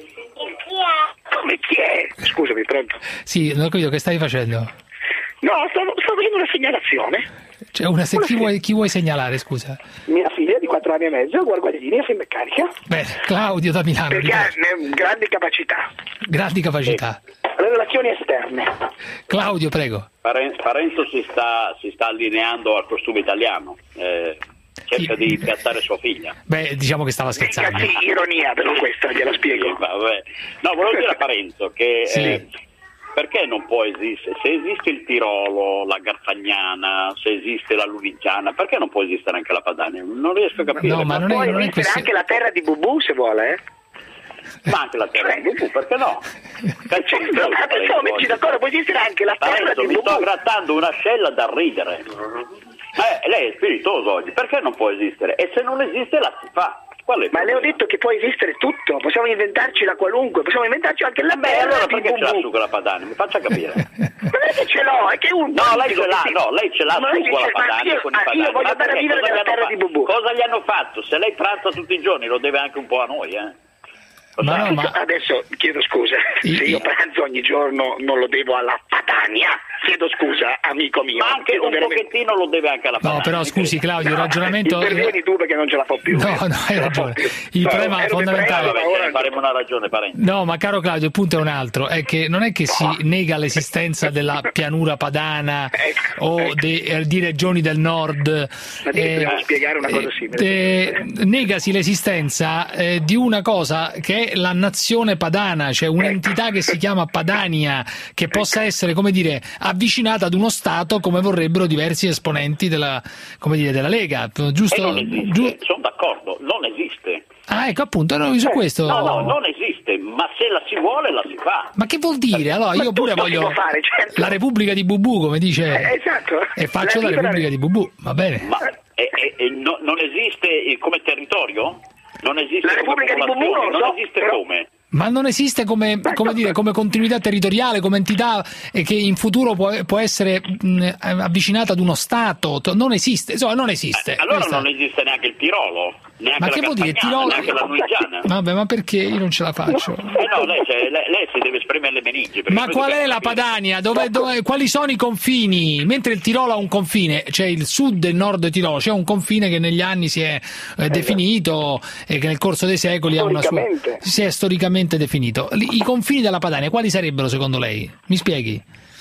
Speaker 5: Come chi è? Scusami, pronto?
Speaker 4: Sì, non ho capito, che stai facendo?
Speaker 5: No, sto facendo una segnalazione.
Speaker 4: Cioè chi vuoi segnalare, scusa?
Speaker 5: Mia figlia di 4 anni e mezzo, Guarguaglini a Finmeccanica.
Speaker 4: Bene, Claudio da Milano.
Speaker 5: Perché ha grandi capacità.
Speaker 4: Grandi capacità.
Speaker 5: Le relazioni esterne.
Speaker 4: Claudio, prego.
Speaker 17: Parenzo si sta allineando al costume italiano. Cerca di piazzare sua figlia.
Speaker 4: Beh, diciamo che stava scherzando.
Speaker 5: Sì, ironia, però questa gliela spiego.
Speaker 17: Vabbè. No, volevo dire a Parenzo che perché non può esistere? Se esiste il Tirolo, la Garfagnana, se esiste la Lunigiana, perché non può esistere anche la Padania? Non riesco a capire.
Speaker 5: No, ma può esistere anche la terra di Bubù, se vuole,
Speaker 17: Ma anche la terra di Bubù, perché no?
Speaker 5: Siamo messi d'accordo, può esistere anche la terra di Bubù.
Speaker 17: Mi sto grattando un'ascella da ridere. Lei è spiritoso oggi, perché non può esistere? E se non esiste la si fa.
Speaker 5: Ma le ho detto che può esistere tutto, possiamo inventarci la qualunque, possiamo inventarci anche la terra
Speaker 17: allora
Speaker 5: di
Speaker 17: perché
Speaker 5: Bubù.
Speaker 17: ce l'ha su quella Padania? Mi faccia capire.
Speaker 5: Non è che ce l'ho, è che un
Speaker 17: lei ce l'ha su quella Padania con i Padani.
Speaker 5: Io voglio andare a vivere nella terra di Bubù.
Speaker 17: Cosa gli hanno fatto? Se lei pranza tutti i giorni lo deve anche un po' a noi,
Speaker 4: Ma
Speaker 5: adesso chiedo scusa, se io pranzo ogni giorno non lo devo alla Padania, chiedo scusa, amico mio.
Speaker 17: Ma anche un pochettino lo deve anche alla Padania.
Speaker 4: No, però scusi Claudio, il ragionamento...
Speaker 5: Intervieni tu perché non ce la fa più.
Speaker 4: No, hai ragione. Il problema fondamentale...
Speaker 17: Faremo una ragione, Parenzo.
Speaker 4: No, ma caro Claudio, il punto è un altro, è che non è che si nega l'esistenza della pianura padana o di regioni del nord.
Speaker 5: Ma devi spiegare una cosa simile.
Speaker 4: Negasi l'esistenza di una cosa che è la nazione padana, cioè un'entità che si chiama Padania, che possa essere, come dire, avvicinata ad uno Stato come vorrebbero diversi esponenti della Lega, giusto?
Speaker 17: Non esiste, sono d'accordo, non esiste.
Speaker 4: Ah, ecco, appunto, su questo...
Speaker 17: No, non esiste, ma se la si vuole la si fa.
Speaker 4: Ma che vuol dire? Allora, io pure voglio la Repubblica di Bubù, come dice...
Speaker 5: Esatto.
Speaker 4: E faccio la Repubblica di Bubù, va bene.
Speaker 17: Ma non esiste come territorio? Non esiste
Speaker 5: la Repubblica di Bubù
Speaker 17: non esiste come?
Speaker 4: Ma non esiste come continuità territoriale, come entità che in futuro può essere avvicinata ad uno Stato. Non esiste, insomma, non esiste.
Speaker 17: Allora non esiste neanche il Tirolo, neanche
Speaker 4: ma che vuol dire Tirolo?
Speaker 17: Neanche la Lunigiana.
Speaker 4: Vabbè, ma perché io non ce la faccio?
Speaker 17: No, lei si deve spremere le meningi.
Speaker 4: Ma qual è la Padania? Quali sono i confini? Mentre il Tirolo ha un confine, c'è il sud e il nord Tirolo, c'è un confine che negli anni si è definito e che nel corso dei secoli si è storicamente definito. I confini della Padania quali sarebbero secondo lei? Mi spieghi?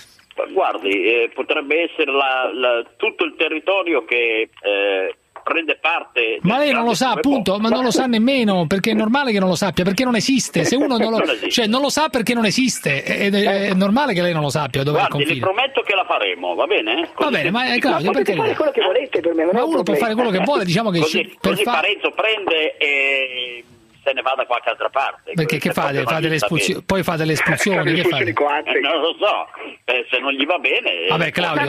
Speaker 17: Guardi, potrebbe essere tutto il territorio che prende parte.
Speaker 4: Ma lei non lo sa, appunto, ma non lo sa nemmeno, perché è normale che non lo sappia, perché non esiste. Se uno non lo sa perché non esiste, è normale che lei non lo sappia dove è il confine.
Speaker 17: Le prometto che la faremo, va bene?
Speaker 4: Va bene, ma è Claudio, perché
Speaker 5: fare quello che volete per me,
Speaker 4: ma uno può fare quello che vuole, diciamo che
Speaker 17: così Parenzo prende e se ne va da qualche altra parte.
Speaker 4: Perché che fate? Poi fate le espulsioni, che fate?
Speaker 17: Non lo so, se non gli va bene.
Speaker 4: Vabbè, Claudio,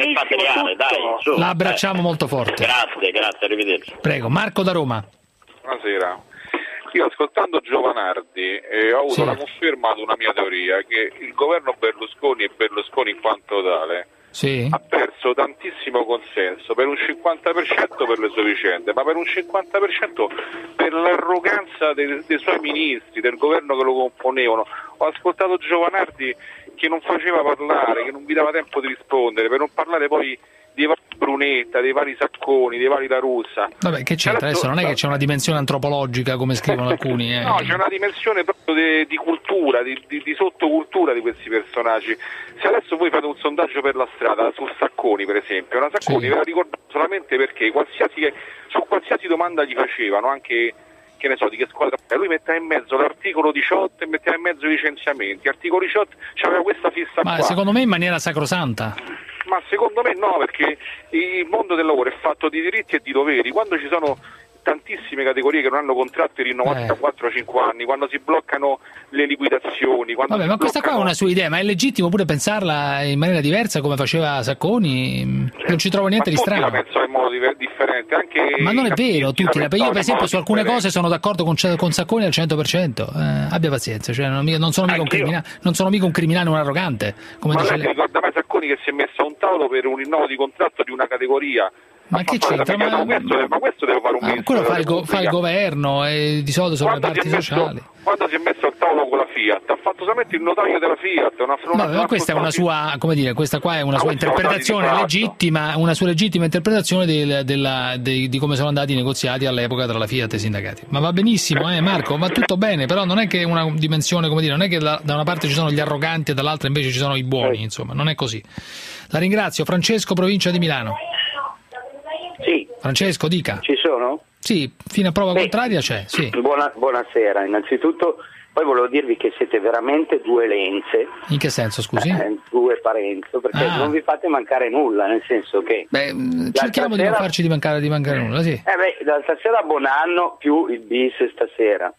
Speaker 4: la abbracciamo molto forte.
Speaker 17: Grazie, arrivederci.
Speaker 4: Prego, Marco da Roma.
Speaker 18: Buonasera. Io ascoltando Giovanardi ho avuto la conferma ad una mia teoria, che il governo Berlusconi e Berlusconi in quanto tale ha perso tantissimo consenso, per un 50% per le sue vicende, ma per un 50% per l'arroganza dei suoi ministri, del governo che lo componevano. Ho ascoltato Giovanardi che non faceva parlare, che non vi dava tempo di rispondere, per non parlare poi di Brunetta, dei vari Sacconi, dei vari La Russa.
Speaker 4: Vabbè, che c'entra? Adesso non è che c'è una dimensione antropologica come scrivono alcuni.
Speaker 18: No, c'è una dimensione proprio di cultura, di sottocultura di questi personaggi. Se adesso voi fate un sondaggio per la strada su Sacconi, per esempio, una Sacconi ve la ricordate solamente perché su qualsiasi domanda gli facevano, anche che ne so di che squadra, lui metteva in mezzo l'articolo 18 e metteva in mezzo i licenziamenti. Articolo 18 c'aveva questa fissa qua.
Speaker 4: Ma secondo me in maniera sacrosanta.
Speaker 18: Ma secondo me no, perché il mondo del lavoro è fatto di diritti e di doveri. Quando ci sono tantissime categorie che non hanno contratti rinnovati da 4-5 anni, quando si bloccano le liquidazioni.
Speaker 4: Vabbè, ma questa qua è una sua idea, ma è legittimo pure pensarla in maniera diversa come faceva Sacconi? Non ci trovo niente di strano.
Speaker 18: Ma tutti la pensano in modo differente. Anche
Speaker 4: ma non è vero, tutti. Io per esempio su alcune cose sono d'accordo con Sacconi al 100%. Abbia pazienza, cioè non sono mica un criminale, un arrogante. Come
Speaker 18: ma
Speaker 4: dice
Speaker 18: lei ricorda mai Sacconi che si è messo a un tavolo per un rinnovo di contratto di una categoria?
Speaker 4: Ma che c'entra?
Speaker 18: Ma questo deve fare un ministro.
Speaker 4: Quello fa il governo e di solito sono le parti sociali.
Speaker 18: Quando si è messo al tavolo con la Fiat, ha fatto solamente il notaio della Fiat.
Speaker 4: Ma questa è una sua, come dire, questa qua è una sua interpretazione legittima, una sua legittima interpretazione di come sono andati i negoziati all'epoca tra la Fiat e i sindacati. Ma va benissimo, Marco, va tutto bene, però non è che è una dimensione, come dire, non è che da una parte ci sono gli arroganti e dall'altra invece ci sono i buoni, insomma, non è così. La ringrazio. Francesco, provincia di Milano.
Speaker 19: Sì.
Speaker 4: Francesco, dica.
Speaker 19: Ci sono?
Speaker 4: Sì, fino a prova contraria c'è. Sì.
Speaker 19: Buonasera, innanzitutto. Poi volevo dirvi che siete veramente due lenze.
Speaker 4: In che senso, scusi?
Speaker 19: Due Parenzo, perché non vi fate mancare nulla, nel senso che...
Speaker 4: cerchiamo di non farci mancare nulla, sì.
Speaker 19: Da stasera buon anno più il bis stasera.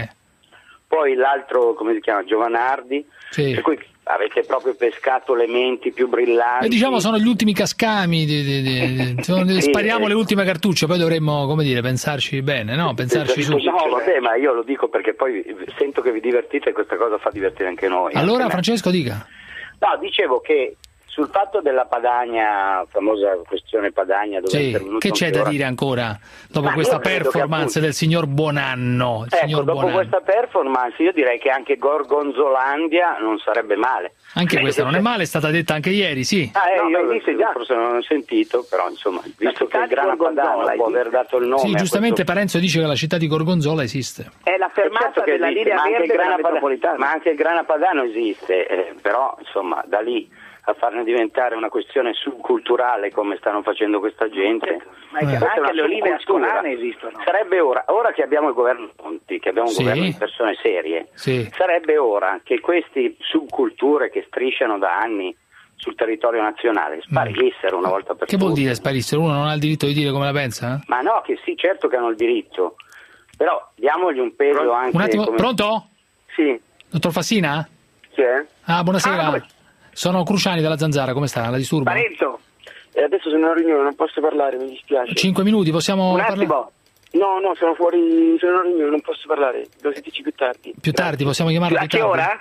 Speaker 19: Poi l'altro, come si chiama, Giovanardi,
Speaker 4: sì.
Speaker 19: Per cui avete proprio pescato le menti più brillanti.
Speaker 4: E diciamo sono gli ultimi cascami, spariamo le ultime cartucce, poi dovremmo, come dire, pensarci bene, no? Pensarci su.
Speaker 19: No, vabbè, ma io lo dico perché poi sento che vi divertite e questa cosa fa divertire anche noi.
Speaker 4: Allora, Francesco, dica.
Speaker 19: No, dicevo che sul fatto della Padania, famosa questione Padania, dove è intervenuto
Speaker 4: che c'è da dire ancora dopo questa performance del signor Buonanno?
Speaker 19: Dopo questa performance io direi che anche Gorgonzolandia non sarebbe male.
Speaker 4: Anche questa non è male, è stata detta anche ieri, sì.
Speaker 19: Io forse non ho sentito, però insomma, visto che il Grana Padano può aver dato il nome.
Speaker 4: Sì, giustamente Parenzo dice che la città di Gorgonzola esiste.
Speaker 5: È la fermata della linea verde della metropolitana.
Speaker 19: Ma anche il Grana Padano esiste, però insomma da lì a farne diventare una questione subculturale come stanno facendo questa gente.
Speaker 5: Ma anche le olive ascolane esistono.
Speaker 19: Sarebbe ora che abbiamo il governo Monti, che abbiamo un governo di persone serie, sarebbe ora che queste subculture che strisciano da anni sul territorio nazionale sparissero una volta per tutte.
Speaker 4: Che vuol dire sparissero? Uno non ha il diritto di dire come la pensa?
Speaker 19: Ma no, che sì, certo che hanno il diritto, però diamogli un peso anche...
Speaker 4: Un attimo, pronto?
Speaker 19: Sì.
Speaker 4: Dottor Fassina?
Speaker 19: Sì.
Speaker 4: Buonasera. Sono Cruciani della Zanzara, come sta? La disturbo?
Speaker 5: Parenzo.
Speaker 20: Adesso sono in riunione, non posso parlare, mi dispiace.
Speaker 4: 5 minuti, possiamo parlare?
Speaker 20: No, sono fuori, sono in riunione, non posso parlare, devo sentirci più tardi.
Speaker 4: Più tardi, possiamo chiamarla più tardi?
Speaker 5: A che ora?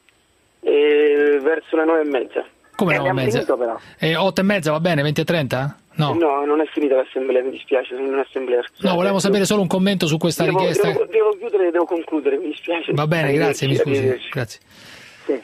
Speaker 20: Verso le 9:30.
Speaker 4: Come 9:30?
Speaker 20: Finito, però.
Speaker 4: 8:30 va bene, 20:30? No,
Speaker 20: non è finita l'assemblea, mi dispiace, sono in un'assemblea.
Speaker 4: No, volevamo sapere solo un commento su questa richiesta.
Speaker 20: Devo chiudere, devo concludere, mi dispiace.
Speaker 4: Va bene, grazie, mi scusi. Grazie.
Speaker 20: Sì.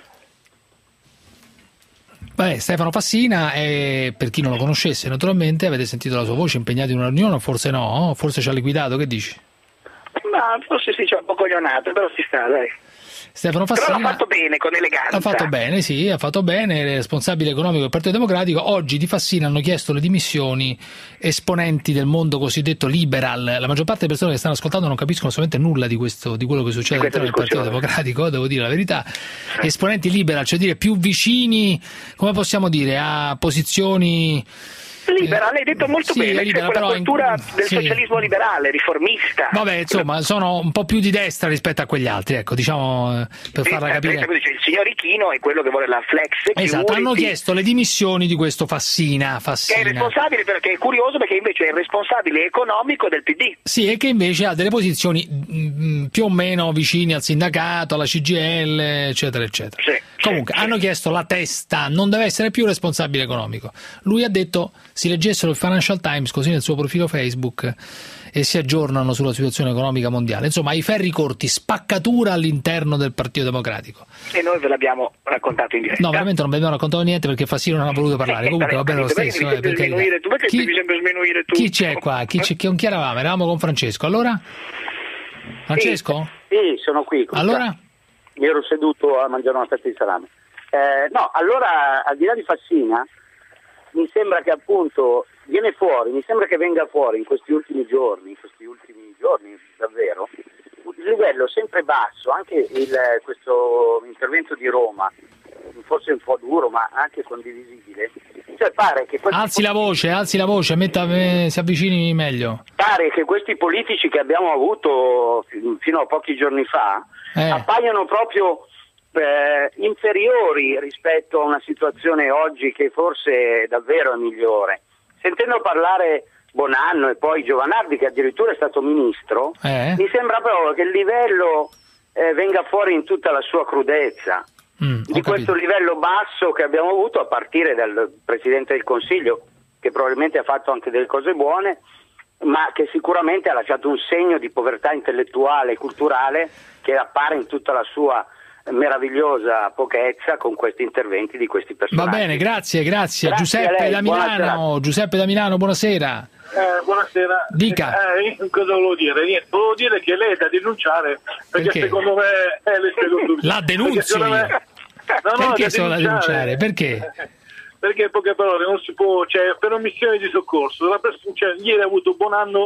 Speaker 4: Stefano Fassina, per chi non lo conoscesse naturalmente, avete sentito la sua voce impegnato in una riunione o forse no? Forse ci ha liquidato, che dici?
Speaker 5: Ma forse sì, c'è un po' coglionato, però si sta, dai.
Speaker 4: Stefano Fassina
Speaker 5: però l'ha fatto bene, con eleganza.
Speaker 4: Ha fatto bene, sì, ha fatto bene, responsabile economico del Partito Democratico. Oggi di Fassina hanno chiesto le dimissioni esponenti del mondo cosiddetto liberal. La maggior parte delle persone che stanno ascoltando non capiscono assolutamente nulla di quello che succede all'interno del Partito Democratico, devo dire la verità. Esponenti liberal, cioè dire più vicini, come possiamo dire, a posizioni...
Speaker 5: Libera, l'hai detto molto bene,
Speaker 4: libera,
Speaker 5: cioè quella cultura del socialismo liberale, riformista.
Speaker 4: Vabbè, insomma, sono un po' più di destra rispetto a quegli altri, ecco, diciamo, per farla capire.
Speaker 5: Il signor Ichino è quello che vuole la flex.
Speaker 4: Esatto, hanno chiesto le dimissioni di questo Fassina.
Speaker 5: Che è responsabile, perché è curioso, perché invece è il responsabile economico del PD.
Speaker 4: Sì, e che invece ha delle posizioni più o meno vicine al sindacato, alla CGIL, eccetera, eccetera. Comunque, hanno chiesto la testa, non deve essere più responsabile economico. Lui ha detto, si leggessero il Financial Times così nel suo profilo Facebook, e si aggiornano sulla situazione economica mondiale. Insomma, ai ferri corti, spaccatura all'interno del Partito Democratico.
Speaker 5: E noi ve l'abbiamo raccontato in diretta.
Speaker 4: No, veramente non vi abbiamo raccontato niente perché Fassino non ha voluto parlare. Comunque va bene lo stesso.
Speaker 5: Perché devi sempre sminuire tu?
Speaker 4: Chi c'è qua? Con chi eravamo? Eravamo con Francesco. Allora? Francesco?
Speaker 19: Sì, sono qui.
Speaker 4: Allora?
Speaker 19: Mi ero seduto a mangiare una fetta di salame. No, allora, al di là di Fassina, mi sembra che appunto mi sembra che venga fuori in questi ultimi giorni davvero, il livello sempre basso, anche questo intervento di Roma, forse un po' duro ma anche condivisibile, cioè pare che
Speaker 4: alzi la voce, si avvicini meglio.
Speaker 19: Pare che questi politici che abbiamo avuto fino a pochi giorni fa appaiono proprio inferiori rispetto a una situazione oggi che forse davvero è migliore. Sentendo parlare Bonanno e poi Giovanardi, che addirittura è stato ministro, mi sembra proprio che il livello venga fuori in tutta la sua crudezza, di questo livello basso che abbiamo avuto a partire dal Presidente del Consiglio, che probabilmente ha fatto anche delle cose buone, ma che sicuramente ha lasciato un segno di povertà intellettuale e culturale che appare in tutta la sua meravigliosa pochezza con questi interventi di questi personaggi.
Speaker 4: Va bene, grazie. Giuseppe da Milano, buonasera.
Speaker 21: Buonasera.
Speaker 4: Dica.
Speaker 21: Cosa volevo dire? Niente, volevo dire che lei è da denunciare perché secondo me le spiego tutto.
Speaker 4: La denunzi? Perché sono da denunciare? Perché?
Speaker 21: Perché in poche parole non si può, cioè per omissione di soccorso, ieri ha avuto Bonanno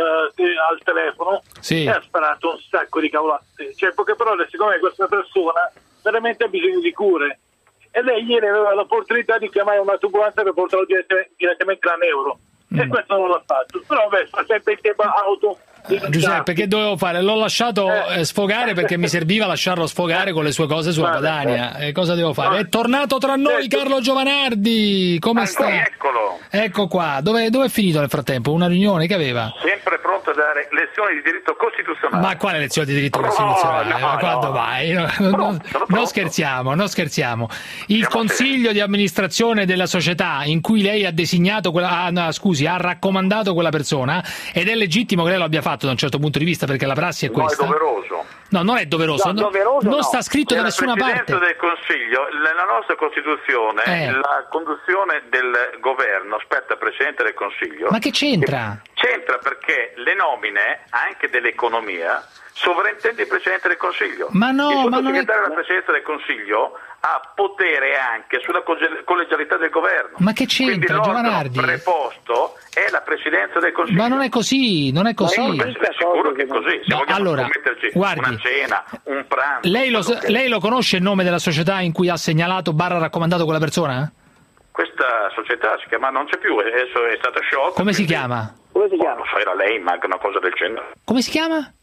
Speaker 21: al telefono e ha sparato un sacco di cavolate, cioè in poche parole secondo me questa persona veramente ha bisogno di cure e lei ieri aveva l'opportunità di chiamare una ambulanza per portarlo direttamente a Neuro e questo non l'ha fatto, però sta sempre in tempo auto.
Speaker 4: Giuseppe, che dovevo fare? L'ho lasciato sfogare perché mi serviva lasciarlo sfogare con le sue cose sulla Padania. Cosa devo fare? È tornato tra noi Carlo Giovanardi. Come sta?
Speaker 10: Eccolo.
Speaker 4: Ecco qua. Dove è finito nel frattempo? Una riunione che aveva?
Speaker 10: Sempre pronto a dare lezioni di diritto costituzionale.
Speaker 4: Ma quale lezioni di diritto costituzionale? Ma quando vai? Non scherziamo. Il consiglio di amministrazione della società in cui lei ha designato ha raccomandato quella persona, ed è legittimo che lei lo abbia fatto da un certo punto di vista perché la prassi è questa.
Speaker 10: No, è doveroso.
Speaker 4: No, non è doveroso. Non sta scritto da nessuna parte.
Speaker 10: Del Consiglio, nella nostra Costituzione, la conduzione del governo spetta al Presidente del Consiglio.
Speaker 4: Ma che c'entra?
Speaker 10: C'entra perché le nomine, anche dell'economia, sovrintende il Presidente del Consiglio.
Speaker 4: Ma no,
Speaker 10: il sottosegretario della Presidenza del Consiglio ha potere anche sulla collegialità del governo.
Speaker 4: Ma che c'entra, Giovanardi?
Speaker 10: Il preposto è la Presidenza del Consiglio.
Speaker 4: Ma non è così.
Speaker 10: È sicuro che è così. Se vogliamo metterci una cena, un pranzo.
Speaker 4: Lei lo conosce il nome della società in cui ha segnalato / raccomandato quella persona?
Speaker 10: Questa società si chiama, non c'è più, adesso è stata sciolta.
Speaker 4: Come si chiama?
Speaker 10: Non so, era l'EIMAG, una cosa del genere.
Speaker 4: Come si chiama?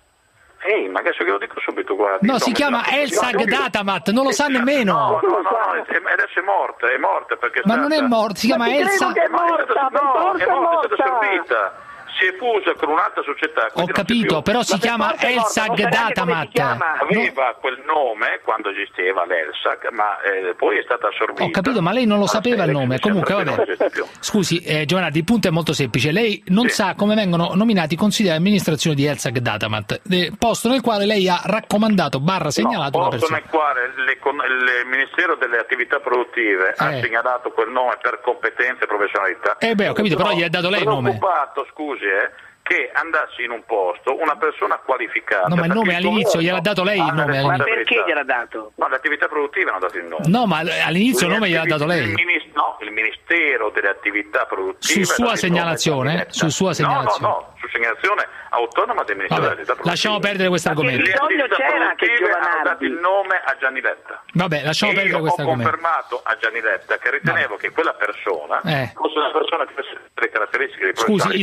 Speaker 10: Ma adesso che lo dico subito, guardi.
Speaker 4: No, si chiama Elsag Datamat, non lo sa nemmeno.
Speaker 10: No, adesso è morta perché
Speaker 4: ma non è morta, si chiama Elsag.
Speaker 10: È stata servita. Si è fusa con un'altra società.
Speaker 4: Ho capito, però si chiama Elsag Datamat.
Speaker 10: Aveva quel nome quando esisteva l'Elsag, ma poi è stata assorbita.
Speaker 4: Ho capito, ma lei non lo sapeva il nome. Comunque, vabbè. Scusi, Giovanardi, il punto è molto semplice. Lei non sa come vengono nominati i consigli di amministrazione di Elsag Datamat, posto nel quale lei ha raccomandato / segnalato una persona.
Speaker 10: Posto nel quale il Ministero delle Attività Produttive ha segnalato quel nome per competenze e professionalità.
Speaker 4: Ho capito, però gli ha dato lei il nome.
Speaker 10: Scusi, che andassi in un posto una persona qualificata.
Speaker 4: No, ma il nome all'inizio gliel'ha dato lei il nome.
Speaker 5: Ma perché gliel'ha dato?
Speaker 10: No, le attività produttive hanno dato il nome.
Speaker 4: No, ma all'inizio il nome gliel'ha dato lei.
Speaker 10: Il Ministero delle Attività Produttive.
Speaker 4: Su sua segnalazione?
Speaker 10: No, su segnalazione autonoma del Ministero delle Attività Produttive.
Speaker 4: Lasciamo perdere questo argomento.
Speaker 10: Le attività produttive hanno dato il nome a Gianni Letta.
Speaker 4: Vabbè, lasciamo perdere questo argomento.
Speaker 10: Ho confermato a Gianni Letta che ritenevo che quella persona fosse una persona che avesse le caratteristiche di professionalità.
Speaker 4: Scusi,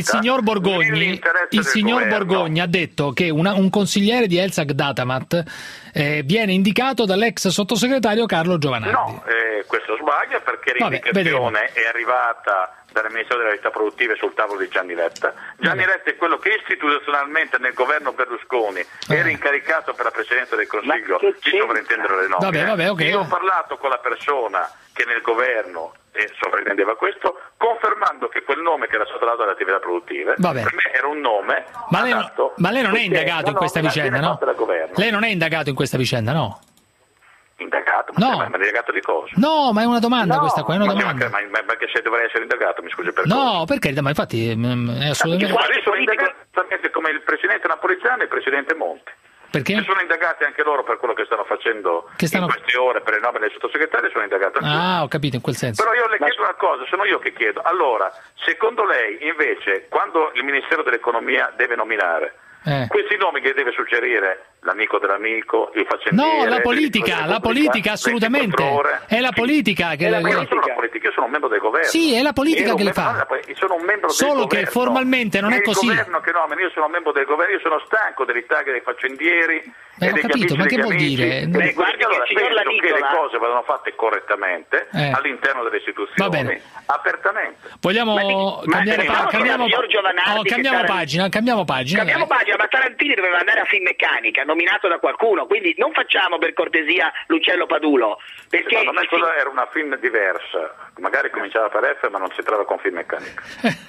Speaker 4: il signor Borgogni ha detto che un consigliere di Elsag Datamat viene indicato dall'ex sottosegretario Carlo Giovanardi.
Speaker 10: No, questo sbaglia perché l'indicazione è arrivata dal Ministero delle Attività Produttive sul tavolo di Gianni Letta. Gianni Letta è quello che istituzionalmente nel governo Berlusconi era incaricato per la Presidenza del Consiglio di sovrintendere le nomine.
Speaker 4: Okay.
Speaker 10: Io ho parlato con la persona che nel governo sovrintendeva questo, confermando che quel nome che era stato dato alle attività produttive per me era un nome adatto.
Speaker 4: Ma lei non è indagato in questa vicenda, no? Lei non è indagato in questa vicenda, no?
Speaker 10: Indagato?
Speaker 4: No.
Speaker 10: Ma indagato di cosa?
Speaker 4: No, ma è una domanda questa qua, è una domanda.
Speaker 10: Ma che se dovrei essere indagato, mi scusi per
Speaker 4: No, perché? Ma infatti è assolutamente...
Speaker 10: Ma io sono indagato come il Presidente Napolitano e il Presidente Monti.
Speaker 4: Perché?
Speaker 10: Se sono indagati anche loro per quello che stanno facendo in queste ore per le nomine dei sottosegretari, sono indagato anche
Speaker 4: io. Ho capito, in quel senso.
Speaker 10: Però io le chiedo una cosa, sono io che chiedo. Allora, secondo lei, invece, quando il Ministero dell'Economia deve nominare questi nomi che deve suggerire l'amico dell'amico, il faccendiere...
Speaker 4: No, la politica assolutamente. È la politica che...
Speaker 10: Io sono un membro del governo.
Speaker 4: Sì, è la politica che le fa.
Speaker 10: Sono un membro
Speaker 4: Solo
Speaker 10: del
Speaker 4: che formalmente non è così.
Speaker 10: Il governo che nomina, io sono un membro del governo, io sono stanco dell'Italia dei faccendieri e degli
Speaker 4: capito, ma che vuol dire?
Speaker 10: Guardi, allora, penso che le cose vadano fatte correttamente all'interno delle istituzioni, apertamente.
Speaker 4: Vogliamo cambiare pagina? Cambiamo pagina,
Speaker 5: ma Tarantini doveva andare a Finmeccanica, nominato da qualcuno, quindi non facciamo per cortesia l'uccello Padulo, perché
Speaker 10: secondo me quella era una film diversa, magari cominciava per F ma non si trova con Finmeccanica.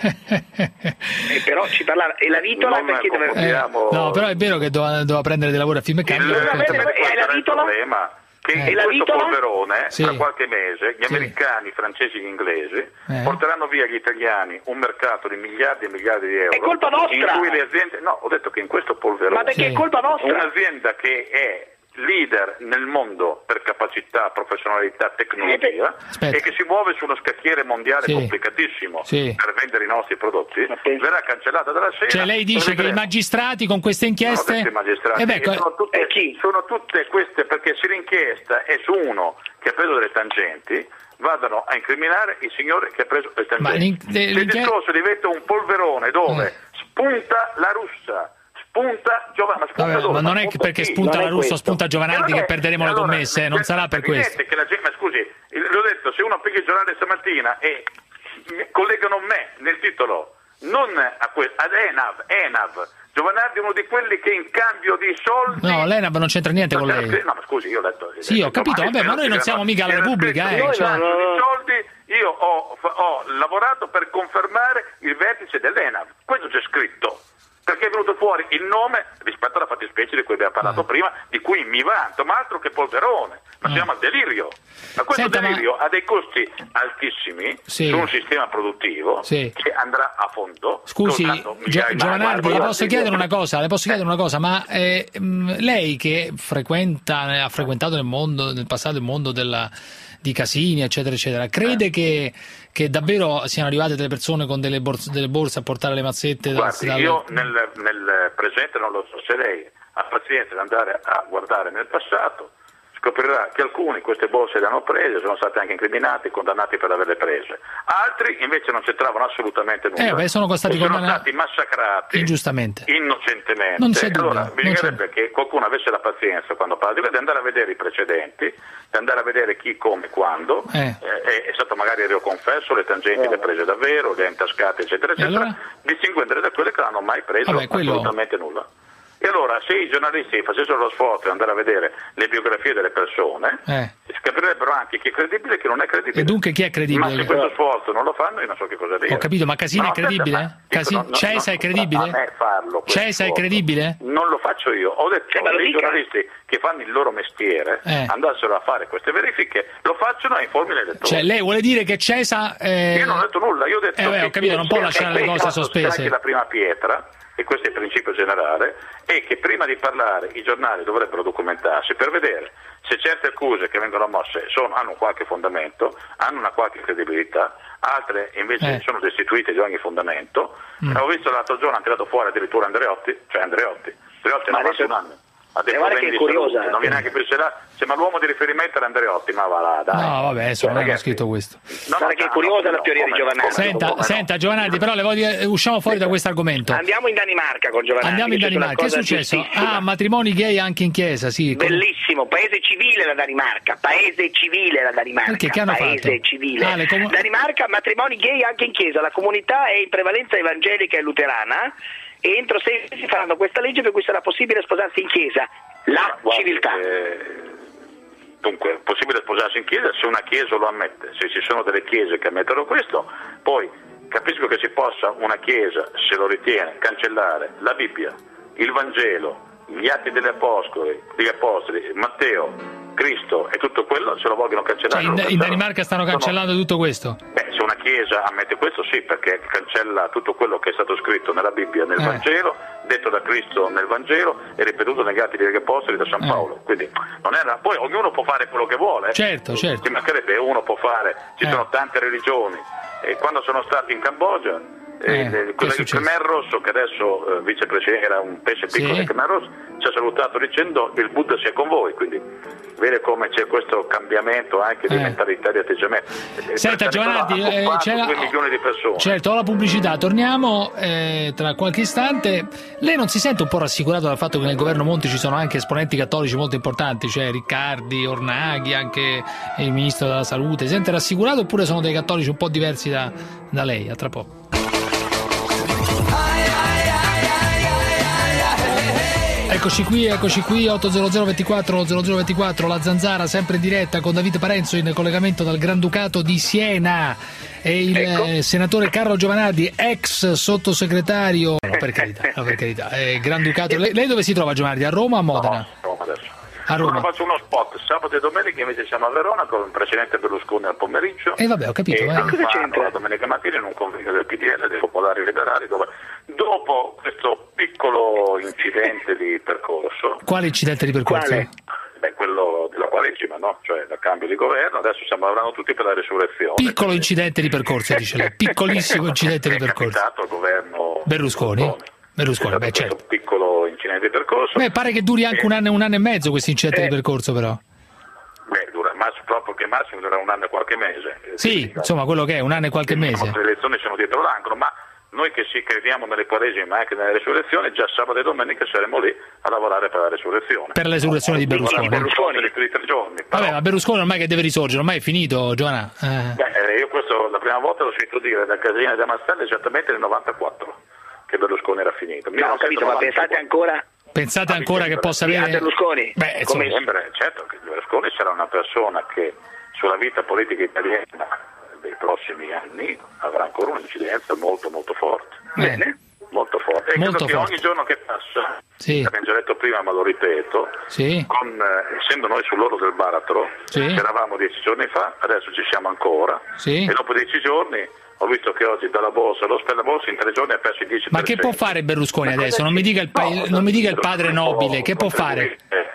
Speaker 5: Però ci parlava, e la Vitola perché doveva...
Speaker 4: no, però è vero che doveva prendere del lavoro a Finmeccanica.
Speaker 10: Il problema che in questo polverone tra qualche mese gli americani, i francesi e gli inglesi porteranno via agli italiani un mercato di miliardi e miliardi di euro.
Speaker 5: È colpa nostra!
Speaker 10: In cui le aziende... No, ho detto che in questo polverone...
Speaker 5: Ma perché è colpa nostra?
Speaker 10: Un'azienda che è leader nel mondo per capacità, professionalità, tecnologia e che si muove su uno scacchiere mondiale complicatissimo per vendere i nostri prodotti, verrà cancellata dalla scena.
Speaker 4: Cioè lei dice che i magistrati con queste inchieste...
Speaker 10: No, i magistrati sono tutte queste, perché se l'inchiesta è su uno che ha preso delle tangenti, vadano a incriminare il signore che ha preso le tangenti. Il discorso diventa un polverone dove spunta la russa, spunta Giovanardi.
Speaker 4: Ma non è perché spunta la russa o spunta Giovanardi che perderemo le commesse, non sarà per questo.
Speaker 10: Ma scusi, l'ho detto, se uno piglia il giornale stamattina e collegano me nel titolo, non ad ENAV, Giovanardi è uno di quelli che in cambio di soldi...
Speaker 4: No, l'ENAV non c'entra niente con lei.
Speaker 10: No, ma scusi, io ho letto...
Speaker 4: Sì, ho capito, ma noi non siamo mica la Repubblica,
Speaker 10: Io ho lavorato per confermare il vertice dell'ENAV, questo c'è scritto. Perché è venuto fuori il nome rispetto alla fattispecie di cui abbiamo parlato prima, di cui mi vanto, ma altro che polverone, ma siamo al delirio. Ma questo delirio ha dei costi altissimi su un sistema produttivo che andrà a fondo.
Speaker 4: Scusi, Giovanardi, le posso chiedere una cosa, ma lei che ha frequentato nel passato il mondo di casini, eccetera, eccetera, crede che davvero siano arrivate delle persone con delle borse a portare le mazzette?
Speaker 10: Guardi, io nel presente non lo so, se lei ha pazienza di andare a guardare nel passato scoprirà che alcuni queste borse le hanno prese, sono stati anche incriminati, condannati per averle prese. Altri invece non c'entravano assolutamente nulla.
Speaker 4: Sono stati
Speaker 10: massacrati
Speaker 4: ingiustamente,
Speaker 10: innocentemente.
Speaker 4: Non c'è dubbio,
Speaker 10: allora bisognerebbe che qualcuno avesse la pazienza quando parla di andare a vedere i precedenti, di andare a vedere chi, come, quando è stato magari reoconfesso, le tangenti le ha prese davvero, le ha intascate, eccetera, eccetera, distinguendole da quelle che non hanno mai preso assolutamente nulla. E allora, se i giornalisti facessero lo sforzo di andare a vedere le biografie delle persone, capirebbero anche chi è credibile e chi non è credibile.
Speaker 4: E dunque chi è credibile?
Speaker 10: Ma se questo sforzo non lo fanno, io non so che cosa dire.
Speaker 4: Ho capito, ma Casini è credibile? Cesa è credibile? Cesa è credibile?
Speaker 10: Non lo faccio io. Ho detto che i giornalisti che fanno il loro mestiere andassero a fare queste verifiche, lo facciano e informi l'elettore.
Speaker 4: Cioè, lei vuole dire che Cesa...
Speaker 10: Io non ho detto nulla, io ho detto che
Speaker 4: ho capito, non può lasciare le cose sospese.
Speaker 10: La prima pietra, e questo è il principio generale, è che prima di parlare i giornali dovrebbero documentarsi per vedere se certe accuse che vengono mosse hanno qualche fondamento, hanno una qualche credibilità, altre invece sono destituite di ogni fondamento. Ho visto l'altro giorno, ha tirato fuori addirittura Andreotti ha 91 anni. Adesso
Speaker 19: guarda che è curiosa.
Speaker 10: Non viene neanche più ma l'uomo di riferimento era Andreotti, ma va là, dai.
Speaker 4: No, vabbè, adesso non hanno scritto questo.
Speaker 19: Guarda che è curiosa la teoria di Giovanardi.
Speaker 4: Senta Giovanardi, però le voglio dire, usciamo fuori da questo argomento.
Speaker 19: Andiamo in Danimarca con Giovanardi.
Speaker 4: Andiamo in Danimarca, che è successo? Matrimoni gay anche in chiesa, sì.
Speaker 19: Bellissimo, paese civile la Danimarca, paese civile la Danimarca.
Speaker 4: Perché? Che hanno
Speaker 19: paese
Speaker 4: fatto?
Speaker 19: Civile. Danimarca, matrimoni gay anche in chiesa, la comunità è in prevalenza evangelica e luterana e entro 6 mesi faranno questa legge per cui sarà possibile sposarsi in chiesa. La civiltà.
Speaker 10: Dunque, è possibile sposarsi in chiesa se una chiesa lo ammette, se ci sono delle chiese che ammettono questo, poi capisco che si possa una chiesa, se lo ritiene, cancellare la Bibbia, il Vangelo, gli atti degli apostoli, Matteo, Cristo e tutto quello, se lo vogliono cancellare.
Speaker 4: In Danimarca stanno cancellando tutto questo?
Speaker 10: Se una chiesa ammette questo sì, perché cancella tutto quello che è stato scritto nella Bibbia, nel Vangelo, detto da Cristo nel Vangelo e ripetuto negli atti degli apostoli da San Paolo. Quindi non era. Poi ognuno può fare quello che vuole.
Speaker 4: Certo.
Speaker 10: Ci mancherebbe, uno può fare, ci sono tante religioni. E quando sono stati in Cambogia, il Khmer Rosso, che adesso vicepresidente, era un pesce piccolo del Khmer Rosso, ci ha salutato dicendo il Buddha sia con voi, quindi vede come c'è questo cambiamento anche di mentalità, di atteggiamento.
Speaker 4: Senta Giovanardi, c'è
Speaker 10: 2 milioni di persone.
Speaker 4: Certo, ho la pubblicità, torniamo tra qualche istante. Lei non si sente un po' rassicurato dal fatto che nel governo Monti ci sono anche esponenti cattolici molto importanti, cioè Riccardi, Ornaghi, anche il ministro della salute? Si sente rassicurato oppure sono dei cattolici un po' diversi da lei? A tra poco. Eccoci qui, 800 24 0024, la Zanzara sempre in diretta con Davide Parenzo in collegamento dal Granducato di Siena e il senatore Carlo Giovanardi, ex sottosegretario, no, per carità, Granducato. Lei dove si trova, Giovanardi? A Roma o a Modena?
Speaker 10: No, Roma adesso.
Speaker 4: A Roma.
Speaker 10: Faccio uno spot, sabato e domenica invece siamo a Verona con il presidente Berlusconi al pomeriggio.
Speaker 4: Vabbè, ho capito.
Speaker 10: Cosa c'entra? La domenica mattina in un convegno del PDL dei Popolari Liberali, dove dopo questo piccolo incidente di percorso.
Speaker 4: Quale incidente di percorso?
Speaker 10: Quello della Quaresima, no? Cioè dal cambio di governo, adesso stiamo lavorando tutti per la resurrezione.
Speaker 4: Piccolo incidente di percorso, dice lei, piccolissimo incidente di percorso.
Speaker 10: È capitato al governo
Speaker 4: Berlusconi, certo.
Speaker 10: Un piccolo incidente di percorso.
Speaker 4: Pare che duri anche un anno e mezzo questo incidente di percorso, però.
Speaker 10: Dura massimo dura 1 anno e qualche mese.
Speaker 4: Sì, insomma, quello che è 1 anno e qualche mese.
Speaker 10: Le elezioni sono dietro l'angolo, ma noi che ci crediamo nelle Quaresime ma anche nelle resurrezioni, già sabato e domenica saremo lì a lavorare per la resurrezione.
Speaker 4: Per la resurrezione di Berlusconi.
Speaker 10: Di 3 giorni. Però...
Speaker 4: Vabbè, ma Berlusconi ormai che deve risorgere, ormai è finito, Giovanna.
Speaker 10: Io questo la prima volta l'ho sentito dire da Casina e da Mastella esattamente nel 94 che Berlusconi era finito.
Speaker 19: No, ho capito, ma pensate ancora?
Speaker 4: Pensate ancora che possa avere...
Speaker 19: Berlusconi?
Speaker 10: Certo che Berlusconi sarà una persona che sulla vita politica italiana dei prossimi anni avrà ancora un'incidenza molto molto forte.
Speaker 19: Bene.
Speaker 10: Molto forte. E
Speaker 4: molto
Speaker 10: credo
Speaker 4: forte.
Speaker 10: Che ogni giorno che passa,
Speaker 4: l'abbiamo
Speaker 10: già detto prima ma lo ripeto, essendo noi sull'orlo del baratro, c'eravamo 10 giorni fa, adesso ci siamo ancora, e dopo 10 giorni ho visto che oggi dalla borsa, lo spend borsa in 3 giorni ha perso il 10%.
Speaker 4: Ma che può fare Berlusconi adesso? Non mi dica il padre nobile, che può fare?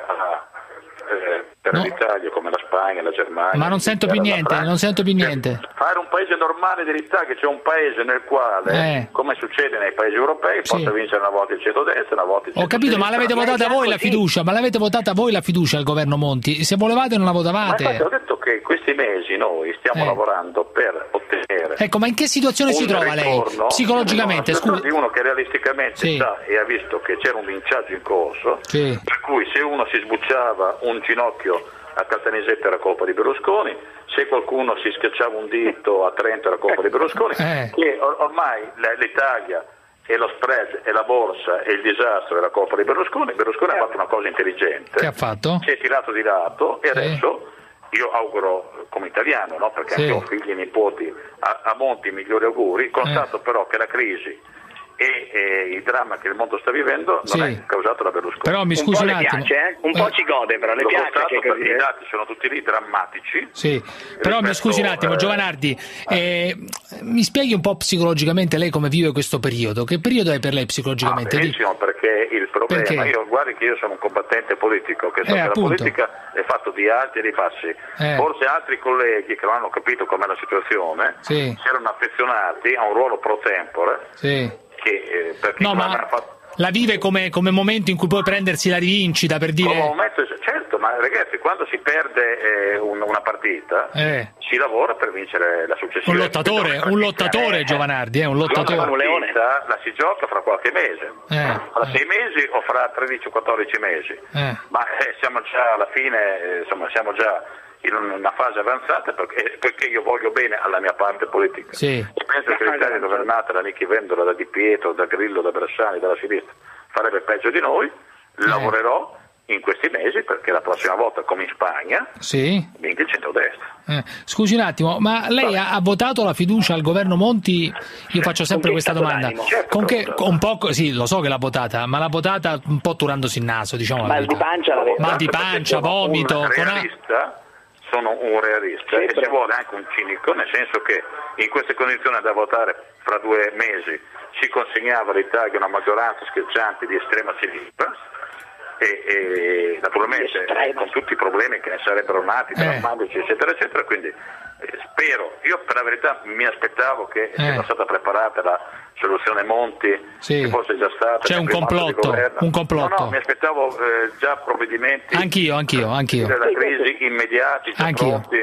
Speaker 10: Per l'Italia come la Spagna, la Germania.
Speaker 4: Ma non sento più niente,
Speaker 10: Fare un paese normale dell'Italia, che c'è un paese nel quale, come succede nei paesi europei, possa vincere una volta il centrodestra, una volta il centrodestra.
Speaker 4: Ho capito, ma l'avete votata voi la fiducia? Ma l'avete votata voi la fiducia al governo Monti? Se volevate non la votavate.
Speaker 10: Ma infatti ho detto che questi mesi noi stiamo lavorando per ottenere.
Speaker 4: Ecco, ma in che situazione si trova lei? Psicologicamente, scusi.
Speaker 10: Di uno che realisticamente sa e ha visto che c'era un linciaggio in corso, per cui se uno si sbucciava un ginocchio a Caltanissetta era colpa di Berlusconi, se qualcuno si schiacciava un dito a Trento era colpa di Berlusconi, che ormai l'Italia e lo spread e la borsa e il disastro era colpa di Berlusconi. Berlusconi ha fatto una cosa intelligente,
Speaker 4: che ha fatto?
Speaker 10: Si è tirato di lato e adesso io auguro come italiano, no? Perché anche ho figli e nipoti, a Monti i migliori auguri, constato però che la crisi e il dramma che il mondo sta vivendo non è causato da Berlusconi.
Speaker 4: Però mi scusi un attimo,
Speaker 19: piace, un po' ci gode, però le piace che così,
Speaker 10: i dati sono tutti lì drammatici.
Speaker 4: Però mi scusi un attimo, Giovanardi, mi spieghi un po' psicologicamente lei come vive questo periodo? Che periodo è per lei psicologicamente?
Speaker 10: Benissimo, perché il problema, io guardi che io sono un combattente politico, che so che la politica è fatto di alti e di bassi. Forse altri colleghi che non hanno capito com'è la situazione si erano affezionati a un ruolo pro tempore.
Speaker 4: la vive come momento in cui puoi prendersi la rivincita, per dire...
Speaker 10: Come momento, certo, ma ragazzi, quando si perde una partita si lavora per vincere la successiva.
Speaker 4: Un lottatore Giovanardi, un lottatore.
Speaker 10: La si gioca fra qualche mese, fra 6 mesi o fra 13 o 14 mesi, ma siamo già alla fine, insomma siamo già in una fase avanzata perché io voglio bene alla mia parte politica.
Speaker 4: Sì.
Speaker 10: Penso che l'Italia governata da Nichi Vendola, da Di Pietro, da Grillo, da Bersani, dalla sinistra farebbe peggio di noi. Lavorerò in questi mesi perché la prossima volta, come in Spagna, vinca il centrodestra.
Speaker 4: Scusi un attimo, ma lei ha votato la fiducia al governo Monti? Io faccio sempre questa domanda. Con che un po', sì, lo so che l'ha votata, ma l'ha votata un po' turandosi il naso, diciamo.
Speaker 19: Mal di pancia,
Speaker 4: vomito.
Speaker 10: Sono un realista e ci vuole anche un cinico, nel senso che in queste condizioni da votare fra 2 mesi si consegnava all'Italia una maggioranza schiacciante di estrema sinistra e naturalmente con tutti i problemi che ne sarebbero nati, drammatici eccetera eccetera, quindi spero, io per la verità mi aspettavo che sia stata preparata la soluzione Monti, che fosse già stata.
Speaker 4: C'è un complotto.
Speaker 10: No, mi aspettavo già provvedimenti.
Speaker 4: Anch'io.
Speaker 10: Della crisi immediati, pronti.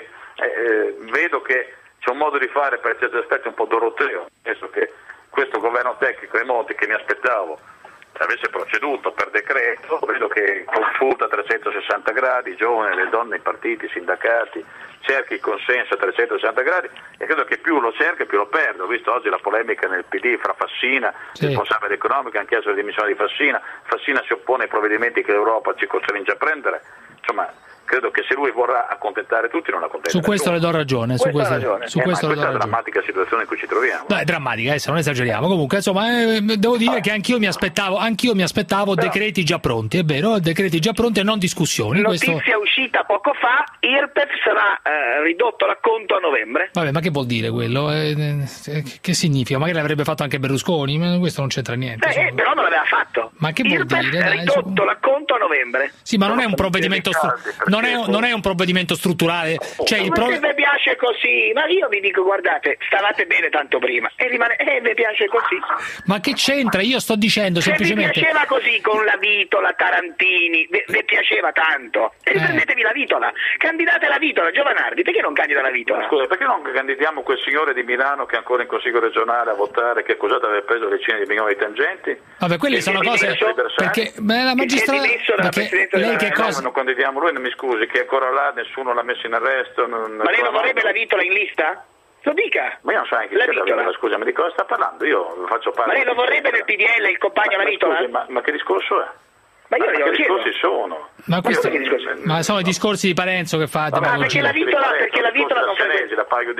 Speaker 10: Vedo che c'è un modo di fare per certi aspetti un po' doroteo, nel senso che questo governo tecnico e Monti che mi aspettavo avesse proceduto per decreto, vedo che consulta a 360 gradi, i giovani, le donne, i partiti, i sindacati, cerchi il consenso a 360 gradi e credo che più lo cerca più lo perde. Ho visto oggi la polemica nel PD fra Fassina, responsabile economico, ha chiesto la dimissione di Fassina si oppone ai provvedimenti che l'Europa ci costringe a prendere, insomma credo che se lui vorrà accontentare tutti non accontenta
Speaker 4: su questo
Speaker 10: nessuno.
Speaker 4: Le do ragione
Speaker 10: Questa è la drammatica situazione in cui ci troviamo.
Speaker 4: No, è drammatica, adesso non esageriamo, comunque insomma devo dire che anch'io mi aspettavo decreti già pronti, è vero, decreti già pronti e non discussioni.
Speaker 5: Notizia uscita poco fa, IRPEF sarà ridotto l'acconto a novembre.
Speaker 4: Vabbè, ma che vuol dire quello? Che significa? Magari l'avrebbe fatto anche Berlusconi, ma questo non c'entra niente.
Speaker 5: Però non l'aveva fatto.
Speaker 4: Ma che vuol dire?
Speaker 5: Ridotto l'acconto a novembre.
Speaker 4: Sì, ma non è un provvedimento non è un provvedimento strutturale. Cioè
Speaker 5: mi piace così, ma io vi dico, guardate, stavate bene tanto prima e rimane mi piace così.
Speaker 4: Ma che c'entra? Io sto dicendo semplicemente.
Speaker 5: Vi piaceva così con la Vitola, Tarantini, vi piaceva tanto. Prendetevi la Vitola, candidate la Vitola, Giovanardi, perché non candida la Vitola?
Speaker 10: Scusa, perché non candidiamo quel signore di Milano che è ancora in Consiglio regionale a votare, che è accusato di aver preso decine di milioni di tangenti?
Speaker 4: Vabbè, quelle sono cose perché la magistratura lei che cosa?
Speaker 10: Non candidiamo lui, non mi scusi, che è ancora là, nessuno l'ha messo in arresto.
Speaker 5: Ma lei non vorrebbe la Vitola in lista? Lo dica.
Speaker 10: Ma io non so neanche chi è la Vitola, scusa, ma di cosa sta parlando? Io faccio parte.
Speaker 5: Ma lei lo vorrebbe nel PDL il compagno la Vitola?
Speaker 10: Scusi, ma che discorso è?
Speaker 5: Ma io
Speaker 10: che discorsi sono?
Speaker 4: Ma sono i discorsi di Parenzo che fa
Speaker 5: perché la Vitola non
Speaker 10: Senesi, la paio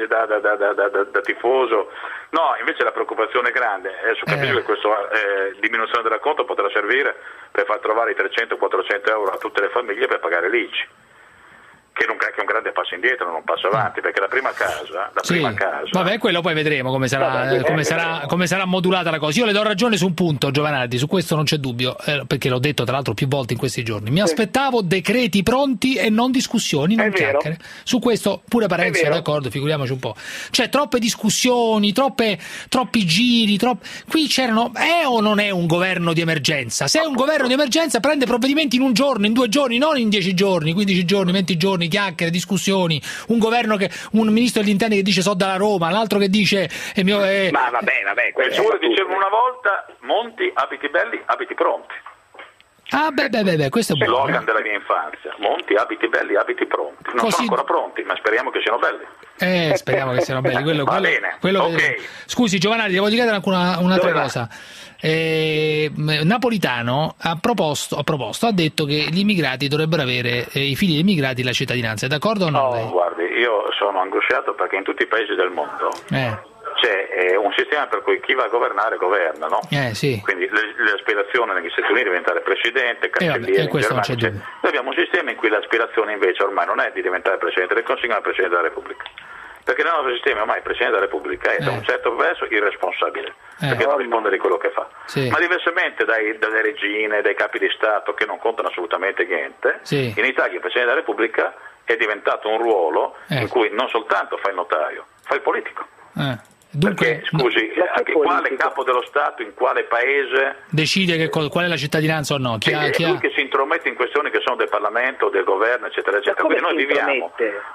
Speaker 10: da tifoso. No, invece la preoccupazione è grande. Adesso capisco che questa diminuzione dell'acconto potrà servire per far trovare i 300-400 euro a tutte le famiglie per pagare l'ICI. Che è un grande passo indietro, non un passo avanti, perché la prima casa.
Speaker 4: Vabbè, quello poi vedremo come sarà modulata la cosa. Io le do ragione su un punto, Giovanardi, su questo non c'è dubbio, perché l'ho detto tra l'altro più volte in questi giorni. Mi aspettavo decreti pronti e non discussioni, non chiacchiere. Su questo pure Parenzo è d'accordo, figuriamoci un po'. Cioè troppe discussioni, troppi giri, qui c'erano. È o non è un governo di emergenza? Se è un governo di emergenza prende provvedimenti in un giorno, in 2 giorni, non in 10 giorni, 15 giorni, 20 giorni. Chiacchiere, discussioni, un ministro degli interni che dice so dalla Roma, l'altro che dice
Speaker 5: ma vabbè,
Speaker 10: quello dicevano una volta: Monti, abiti belli, abiti pronti.
Speaker 4: Questo è buono.
Speaker 10: Slogan della mia infanzia: Monti, abiti belli, abiti pronti. Non sono ancora pronti, ma speriamo che siano belli.
Speaker 4: Speriamo che siano belli. Quello
Speaker 10: bene. Okay.
Speaker 4: Scusi Giovanardi, devo dire anche un'altra cosa. Napolitano ha detto che gli immigrati dovrebbero avere, i figli degli immigrati, la cittadinanza. È d'accordo o no?
Speaker 10: No, guardi, io sono angosciato perché in tutti i paesi del mondo c'è un sistema per cui chi va a governare governa, no?
Speaker 4: Sì.
Speaker 10: Quindi l'aspirazione negli Stati Uniti è diventare presidente, cancelliere, in Germania. Noi abbiamo un sistema in cui l'aspirazione invece ormai non è di diventare presidente del Consiglio, ma presidente della Repubblica. Perché nel nostro sistema ormai il Presidente della Repubblica è da un certo verso irresponsabile, perché non risponde di quello che fa. Ma diversamente dalle regine, dai capi di Stato che non contano assolutamente niente, in Italia il Presidente della Repubblica è diventato un ruolo in cui non soltanto fa il notaio, fa il politico. Perché, scusi, anche quale capo dello Stato, in quale paese
Speaker 4: decide qual è la cittadinanza o no?
Speaker 10: È lui che si intromette in questioni che sono del Parlamento, del governo, eccetera, eccetera. Quindi noi viviamo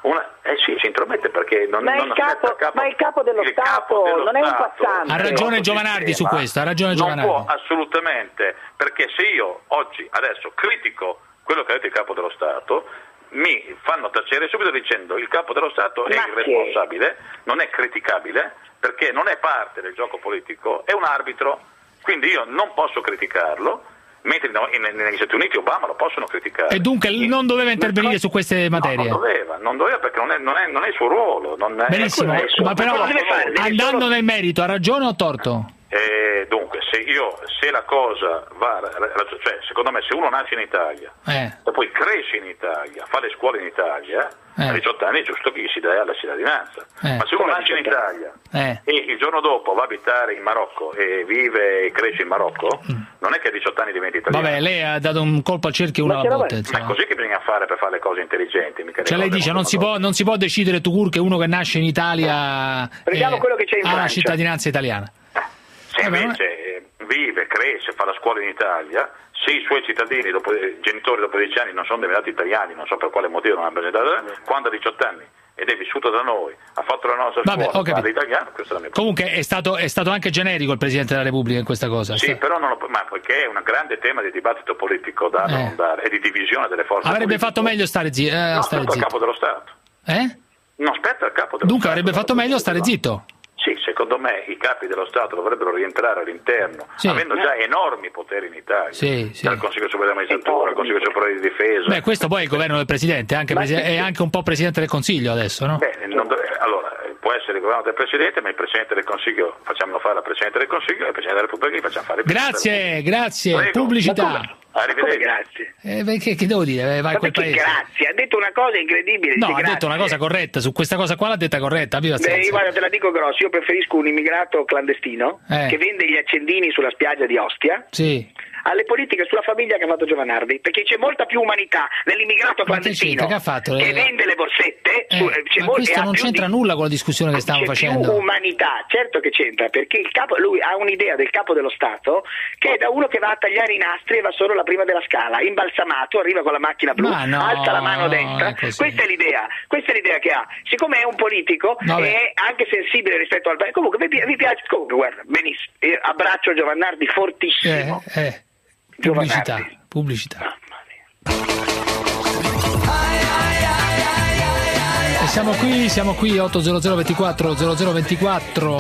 Speaker 10: si intromette perché non
Speaker 6: il capo dello Stato non è un passante.
Speaker 4: Ha ragione Giovanardi su questo,
Speaker 10: non può assolutamente, perché se io adesso critico quello che ha detto il capo dello Stato, mi fanno tacere subito dicendo il capo dello Stato è irresponsabile, non è criticabile, perché non è parte del gioco politico, è un arbitro, quindi io non posso criticarlo, mentre negli Stati Uniti Obama lo possono criticare.
Speaker 4: E dunque non doveva intervenire su queste materie?
Speaker 10: No, non doveva perché non è il suo ruolo.
Speaker 4: Benissimo, ma però andando nel merito, ha ragione o torto?
Speaker 10: Dunque, se la cosa va, cioè secondo me se uno nasce in Italia e poi cresce in Italia, fa le scuole in Italia, a 18 anni è giusto che gli si dà la cittadinanza. Ma se uno nasce in Italia e il giorno dopo va a abitare in Marocco e vive e cresce in Marocco, non è che a 18 anni diventa italiano.
Speaker 4: Vabbè, lei ha dato un colpo al cerchio una botte.
Speaker 10: Ma è così che bisogna fare per fare le cose intelligenti.
Speaker 4: Cioè lei dice non si può decidere che uno che nasce in Italia
Speaker 6: quello che c'è in
Speaker 4: ha la cittadinanza italiana.
Speaker 10: Se invece vive, cresce, fa la scuola in Italia, se i suoi genitori dopo 10 anni non sono diventati italiani, non so per quale motivo non hanno presentato, quando ha 18 anni ed è vissuto da noi, ha fatto la nostra scuola, parla italiano, questo è la mia
Speaker 4: Comunque è stato anche generico il Presidente della Repubblica in questa cosa.
Speaker 10: Sì, però ma perché è un grande tema di dibattito politico da non dare e di divisione delle forze
Speaker 4: Avrebbe fatto meglio stare zitto.
Speaker 10: No, spetta al capo dello Stato. Non spetta al capo dello Stato.
Speaker 4: Dunque avrebbe fatto meglio stare zitto.
Speaker 10: Sì, secondo me i capi dello Stato dovrebbero rientrare all'interno, avendo già enormi poteri in Italia, dal Consiglio Superiore di Magistratura, al Consiglio Superiore di Difesa.
Speaker 4: Beh, questo poi è il governo del Presidente, è anche un po' Presidente del Consiglio adesso, no?
Speaker 10: Allora, può essere il governo del Presidente, ma il Presidente del Consiglio facciamolo fare al Presidente del Consiglio e il Presidente della Repubblica gli facciamo fare il
Speaker 4: Grazie,
Speaker 10: Prego.
Speaker 4: pubblicità.
Speaker 10: Arrivederci.
Speaker 6: Grazie.
Speaker 4: Che devo dire? Vai a quel paese.
Speaker 6: Grazie, ha detto una cosa incredibile.
Speaker 4: No, ha detto una cosa corretta, su questa cosa qua l'ha detta corretta.
Speaker 6: Guarda, te la dico grosso, io preferisco un immigrato clandestino che vende gli accendini sulla spiaggia di Ostia. Alle politiche sulla famiglia che ha fatto Giovanardi, perché c'è molta più umanità nell'immigrato clandestino che vende le borsette.
Speaker 4: Ma questo non c'entra nulla con la discussione che stiamo facendo.
Speaker 6: Più umanità, certo che c'entra, perché lui ha un'idea del capo dello Stato che è da uno che va a tagliare i nastri e va solo la prima della scala, imbalsamato, arriva con la macchina blu, alza la mano destra. Questa è l'idea che ha. Siccome è un politico è anche sensibile rispetto al comunque mi piace, comunque guarda, benissimo. Abbraccio Giovanardi fortissimo.
Speaker 4: Pubblicità. E siamo qui 800 24 0024.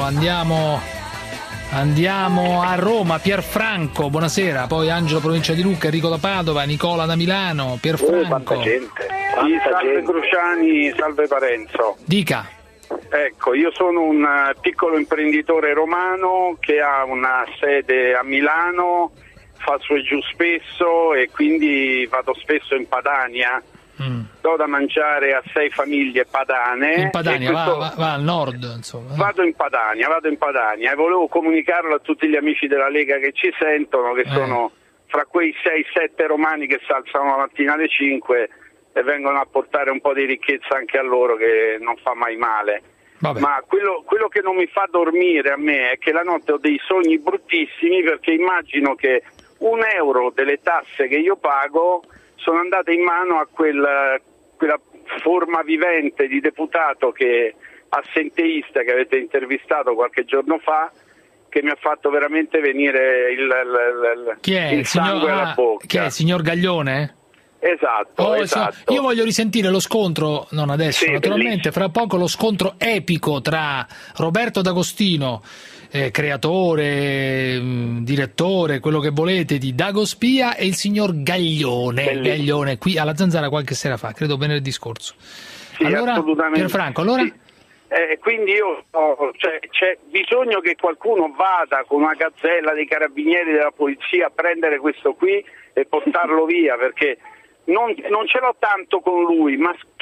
Speaker 4: Andiamo a Roma. Pierfranco, buonasera. Poi Angelo, provincia di Lucca, Enrico da Padova, Nicola da Milano. Pierfranco.
Speaker 22: Salve Cruciani, salve Parenzo.
Speaker 4: Dica.
Speaker 22: Ecco, io sono un piccolo imprenditore romano che ha una sede a Milano, fa su e giù spesso e quindi vado spesso in Padania. Do da mangiare a 6 famiglie padane.
Speaker 4: In Padania, va al nord, insomma.
Speaker 22: Vado in Padania e volevo comunicarlo a tutti gli amici della Lega che ci sentono, che sono fra quei 6-7 romani che si alzano la mattina alle 5 e vengono a portare un po' di ricchezza anche a loro, che non fa mai male.
Speaker 4: Vabbè.
Speaker 22: Ma quello che non mi fa dormire a me è che la notte ho dei sogni bruttissimi, perché immagino che €1 delle tasse che io pago sono andate in mano a quella forma vivente di deputato assenteista che avete intervistato qualche giorno fa, che mi ha fatto veramente venire il sangue alla bocca.
Speaker 4: Chi è, il signor Gaglione?
Speaker 22: Esatto.
Speaker 4: Io voglio risentire lo scontro, non adesso naturalmente, fra poco lo scontro epico tra Roberto D'Agostino, creatore, direttore, quello che volete, di Dagospia, e il signor Gaglione, qui alla Zanzara qualche sera fa, credo venerdì scorso. Allora, Pierfranco, allora?
Speaker 22: Sì. Quindi c'è bisogno che qualcuno vada con una gazzella dei carabinieri, della polizia, a prendere questo qui e portarlo via, perché non ce l'ho tanto con lui, ma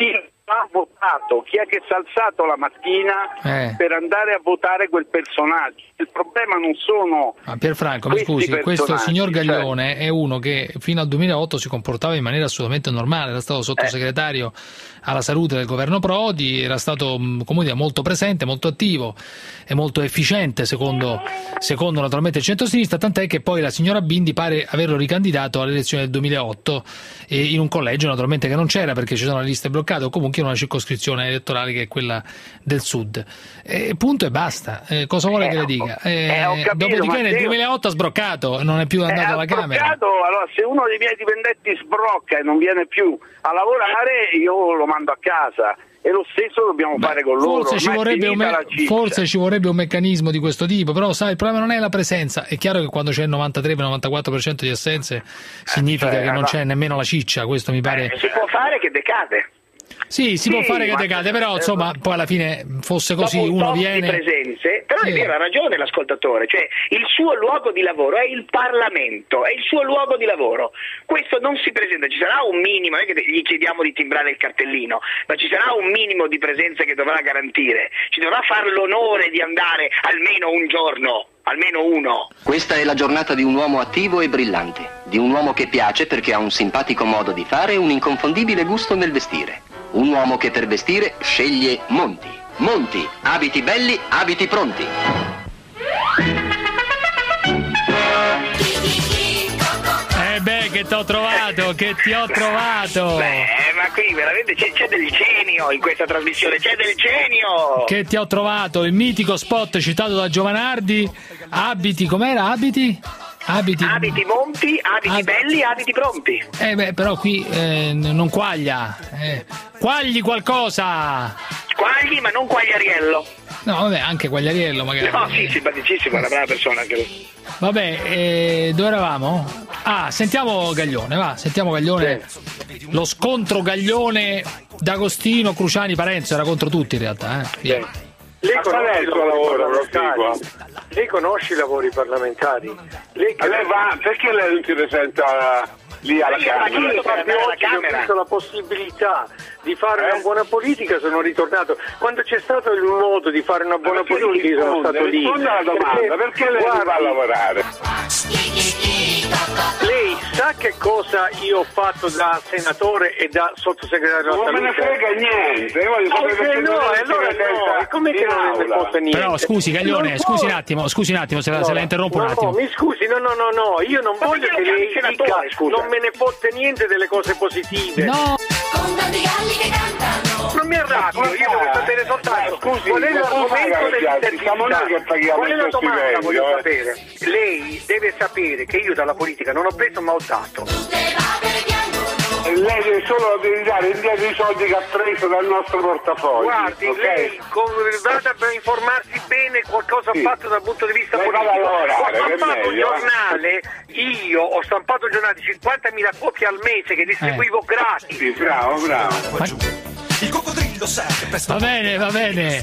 Speaker 22: ha votato, chi è che si è alzato la mattina per andare a votare quel personaggio. Il problema non sono
Speaker 4: Pierfranco, mi scusi, questo signor Gaglione è uno che fino al 2008 si comportava in maniera assolutamente normale, era stato sottosegretario alla salute del governo Prodi, era stato molto presente, molto attivo e molto efficiente secondo naturalmente il centro-sinistra, tant'è che poi la signora Bindi pare averlo ricandidato alle elezioni del 2008 in un collegio naturalmente che non c'era perché ci sono le liste bloccate, o comunque in una circoscrizione elettorale che è quella del sud. Punto e basta. Cosa vuole che le dica? Dopodiché nel 2008 ha sbroccato, non è più andato alla Camera.
Speaker 22: Allora, se uno dei miei dipendenti sbrocca e non viene più a lavorare, io lo mando a casa. E lo stesso dobbiamo fare con loro.
Speaker 4: Forse ci vorrebbe un meccanismo di questo tipo, però sai, il problema non è la presenza. È chiaro che quando c'è il 93-94% di assenze significa che non c'è nemmeno la ciccia, questo mi pare.
Speaker 22: Si può fare che decade.
Speaker 4: Sì, si può fare che decade, però insomma poi alla fine fosse così, uno viene...
Speaker 5: di presenze, però è vero, ha ragione l'ascoltatore, cioè il suo luogo di lavoro è il Parlamento, è il suo luogo di lavoro, questo non si presenta, ci sarà un minimo, non è che gli chiediamo di timbrare il cartellino, ma ci sarà un minimo di presenze che dovrà garantire, ci dovrà fare l'onore di andare almeno un giorno. Almeno uno.
Speaker 7: Questa è la giornata di un uomo attivo e brillante, di un uomo che piace perché ha un simpatico modo di fare e un inconfondibile gusto nel vestire. Un uomo che per vestire sceglie Monti. Monti, abiti belli, abiti pronti.
Speaker 4: Che ti ho trovato,
Speaker 5: ma qui veramente c'è del genio in questa trasmissione, c'è del genio!
Speaker 4: Che ti ho trovato, il mitico spot citato da Giovanardi, abiti, com'era? Abiti
Speaker 5: Monti, abiti belli, abiti pronti.
Speaker 4: Però qui non quaglia, quagli qualcosa!
Speaker 5: Quagli, ma non Quagliariello.
Speaker 4: No, vabbè, anche Quagliariello magari.
Speaker 5: No, sì, simpaticissimo, è una brava persona anche lui.
Speaker 4: Vabbè, dove eravamo? Sentiamo Gaglione, va, sentiamo Gaglione. Sì. Lo scontro Gaglione D'Agostino, Cruciani, Parenzo era contro tutti in realtà,
Speaker 9: Lei conosce i lavori parlamentari? Lei conosce i lavori parlamentari? Lei va, perché lei non si presenta lì alla Camera? Ho visto la possibilità di fare una buona politica, sono ritornato. Quando c'è stato il modo di fare una buona politica sono stato lì. Risponda alla domanda, perché lei va a lavorare? Lei sa che cosa io ho fatto da senatore e da sottosegretario alla salute? Non me ne frega niente, io voglio sapere perché no, allora no, com'è che non ne posso niente?
Speaker 4: Però scusi Gaglione, scusi un attimo se la interrompo un attimo.
Speaker 9: Mi scusi, no, io non voglio che lei dica non me ne fotte niente delle cose positive.
Speaker 4: No!
Speaker 9: Con tanti galli che cantano. Non mi arrabbio, io voglio sapere soltanto qual è l'argomento dell'intervista. Qual è la domanda, voglio sapere. Lei deve sapere che io dalla politica non ho preso ma ho dato. Lei deve solo dare indietro i soldi che ha preso dal nostro portafoglio. Guardi, lei vada per informarsi bene qualcosa ha fatto dal punto di vista politico. Ho stampato un giornale, ho stampato un giornale di 50.000 copie al mese che distribuivo gratis. Sì, bravo.
Speaker 4: Il coccodrillo va bene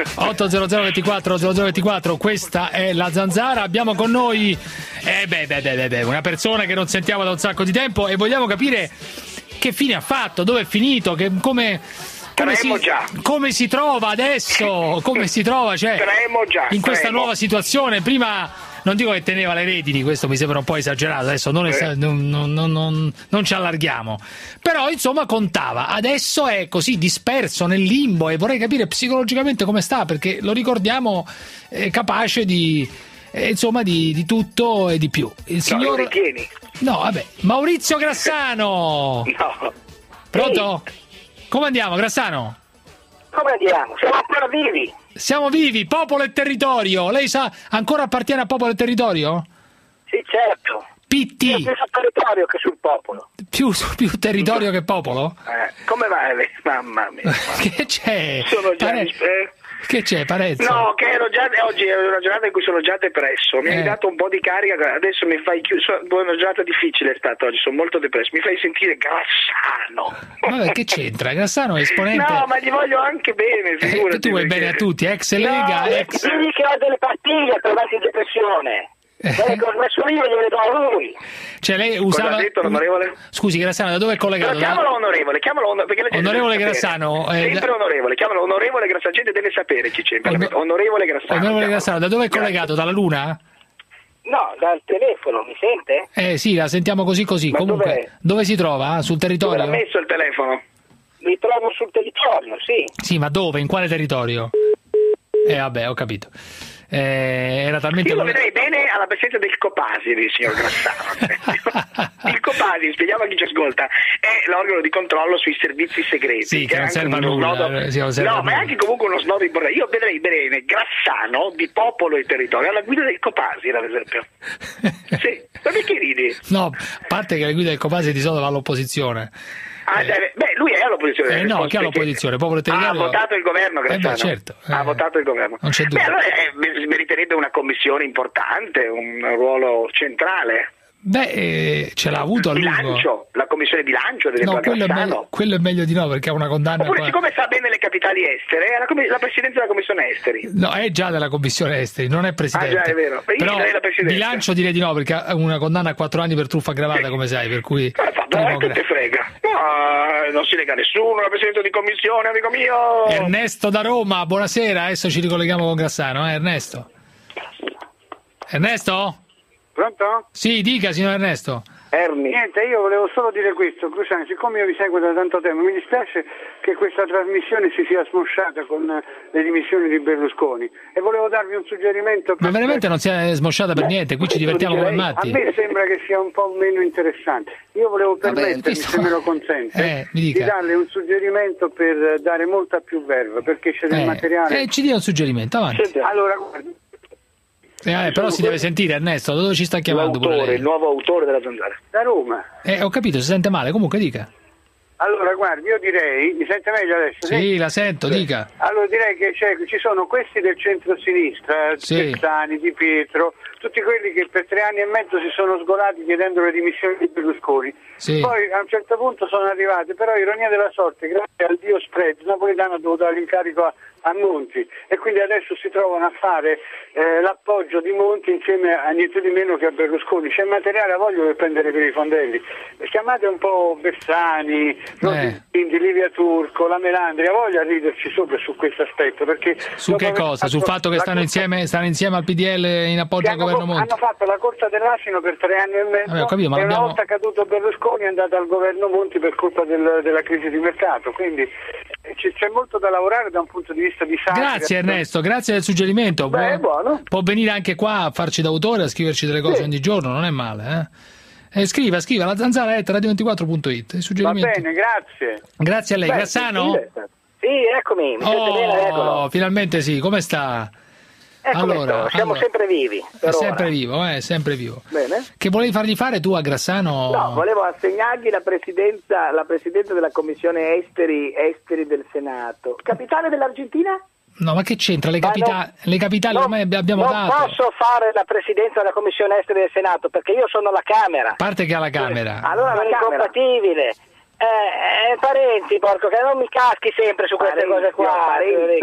Speaker 4: 80024 questa è la Zanzara, abbiamo con noi una persona che non sentiamo da un sacco di tempo e vogliamo capire che fine ha fatto, dove è finito, come si trova adesso, in questa nuova situazione. Prima non dico che teneva le redini, questo mi sembra un po' esagerato, adesso non ci allarghiamo, però insomma contava, adesso è così disperso nel limbo e vorrei capire psicologicamente come sta, perché lo ricordiamo capace di tutto e di più. Il signor Maurizio Grassano.
Speaker 5: No.
Speaker 4: Pronto? Come andiamo, Grassano?
Speaker 5: Come andiamo? Siamo ancora vivi.
Speaker 4: Siamo vivi, Popolo e Territorio. Lei ancora appartiene a Popolo e Territorio?
Speaker 5: Sì, certo.
Speaker 4: PT.
Speaker 5: Più sul territorio che sul popolo.
Speaker 4: Più territorio che popolo?
Speaker 5: Come va? Mamma mia.
Speaker 4: Che c'è?
Speaker 5: Sono già
Speaker 4: Che c'è, Parenzo?
Speaker 5: No, che oggi è una giornata in cui sono già depresso. Mi hai dato un po' di carica, adesso mi fai una giornata difficile è stata oggi, sono molto depresso. Mi fai sentire Grassano.
Speaker 4: Vabbè, che c'entra? Grassano è esponente.
Speaker 5: No, ma gli voglio anche bene, figurati.
Speaker 4: Tu vuoi bene a tutti, ex Lega,
Speaker 5: Digli che ho delle pastiglie per darti depressione.
Speaker 6: Quelle che ho smesso io gliele do a lui.
Speaker 4: Cioè lei usava...
Speaker 6: Cosa ha detto l'onorevole?
Speaker 4: Scusi Grassano, da dove è collegato?
Speaker 6: Chiamalo onorevole, perché la gente
Speaker 4: onorevole Grassano.
Speaker 6: Sempre onorevole, chiamalo onorevole Grassano, la gente deve sapere chi c'è. Onorevole Grassano.
Speaker 4: Onorevole Grassano, da dove è collegato? Dalla Luna?
Speaker 6: No, dal telefono, mi sente?
Speaker 4: Sì, la sentiamo così.
Speaker 6: Ma
Speaker 4: comunque, dove si trova? Sul territorio?
Speaker 6: Dove l'ha messo il telefono? Mi trovo sul territorio, sì.
Speaker 4: Sì, ma dove? In quale territorio? Vabbè, ho capito. Era talmente...
Speaker 6: Io lo vedrei bene alla presenza del Copasir, il signor Grassano. Il Copasir, spieghiamo a chi ci ascolta, è l'organo di controllo sui servizi segreti.
Speaker 4: Sì, che non serve a nulla.
Speaker 6: Ma è anche comunque uno snodo importante. Io vedrei bene Grassano di Popolo e Territorio alla guida del Copasir, ad esempio. Sì, ma perché ridi?
Speaker 4: No, a parte che la guida del Copasir di solito va all'opposizione.
Speaker 6: Lui è all'opposizione.
Speaker 4: No, chi è all'opposizione? Popolo e Territorio.
Speaker 6: Ha votato il governo, Grassano.
Speaker 4: Certo.
Speaker 6: Ha votato il governo.
Speaker 4: Non c'è dubbio.
Speaker 6: Allora meriterebbe una commissione importante, un ruolo centrale.
Speaker 4: Ce l'ha avuto a lungo.
Speaker 6: La commissione bilancio delle
Speaker 4: quello è meglio di no, perché ha una condanna.
Speaker 6: Oppure siccome sa bene le capitali estere, è la presidenza della commissione esteri.
Speaker 4: No, è già della commissione esteri, non è presidente.
Speaker 6: Già, è vero.
Speaker 4: Però bilancio direi di no, perché ha una condanna a 4 anni per truffa aggravata, come sai, per cui...
Speaker 6: che te frega. No, non si lega nessuno, la presidenza di commissione, amico mio.
Speaker 4: Ernesto da Roma, buonasera, adesso ci ricolleghiamo con Grassano, Ernesto?
Speaker 21: Pronto?
Speaker 4: Sì, dica, signor Ernesto.
Speaker 21: Niente, io volevo solo dire questo, Cruciani, siccome io vi seguo da tanto tempo, mi dispiace che questa trasmissione si sia smosciata con le dimissioni di Berlusconi e volevo darvi un suggerimento.
Speaker 4: Ma veramente non si è smosciata per niente, qui ci divertiamo come matti.
Speaker 21: A me sembra che sia un po' meno interessante. Io volevo permettermi, se me lo consente, di darle un suggerimento per dare molta più verve, perché c'è del materiale...
Speaker 4: Ci dia un suggerimento, avanti.
Speaker 21: Allora, guardi.
Speaker 4: Però si deve sentire, Ernesto, da dove ci sta chiamando?
Speaker 6: Il nuovo autore della zanzara.
Speaker 21: Da Roma.
Speaker 4: Ho capito, si sente male, comunque dica.
Speaker 21: Allora, guardi, io direi, mi sente meglio adesso?
Speaker 4: Sì, la sento, dica.
Speaker 21: Allora direi che ci sono questi del centro-sinistra, Bersani, Di Pietro, tutti quelli che per 3 anni e mezzo si sono sgolati chiedendo le dimissioni di Berlusconi. Poi a un certo punto sono arrivati, però ironia della sorte, grazie al dio spread, Napolitano ha dovuto dare l'incarico a Monti e quindi adesso si trovano a fare l'appoggio di Monti insieme a niente di meno che a Berlusconi. C'è materiale a voglia per prendere per i fondelli. Chiamate un po' Bersani, quindi Livia Turco, la Melandri, a voglia a riderci sopra su questo aspetto, perché
Speaker 4: su che cosa? Sul fatto che stanno insieme al PDL in appoggio al governo Monti?
Speaker 21: Hanno fatto la corsa dell'asino per 3 anni e mezzo e una volta caduto Berlusconi è andato al governo Monti per colpa della crisi di mercato, quindi c'è molto da lavorare da un punto di vista di sangue.
Speaker 4: Grazie Ernesto, grazie del suggerimento. Può venire anche qua a farci d'autore, a scriverci delle cose ogni giorno, non è male, scriva la zanzara@radio24.it.
Speaker 21: Va bene, grazie.
Speaker 4: Grazie a lei. Grassano?
Speaker 6: Sì, eccomi, mi sente bene, eccolo.
Speaker 4: Finalmente sì, come sta?
Speaker 6: Siamo sempre vivi.
Speaker 4: Sempre vivo.
Speaker 6: Bene.
Speaker 4: Che volevi fargli fare tu a Grassano?
Speaker 6: No, volevo assegnargli la presidenza della commissione esteri del Senato. Capitale dell'Argentina?
Speaker 4: No, ma che c'entra? Le capitali ormai abbiamo dato.
Speaker 6: Non posso fare la presidenza della commissione esteri del Senato perché io sono alla Camera.
Speaker 4: A parte che alla Camera.
Speaker 6: Allora non è incompatibile. Parenti, porco, che non mi caschi sempre su queste cose qua.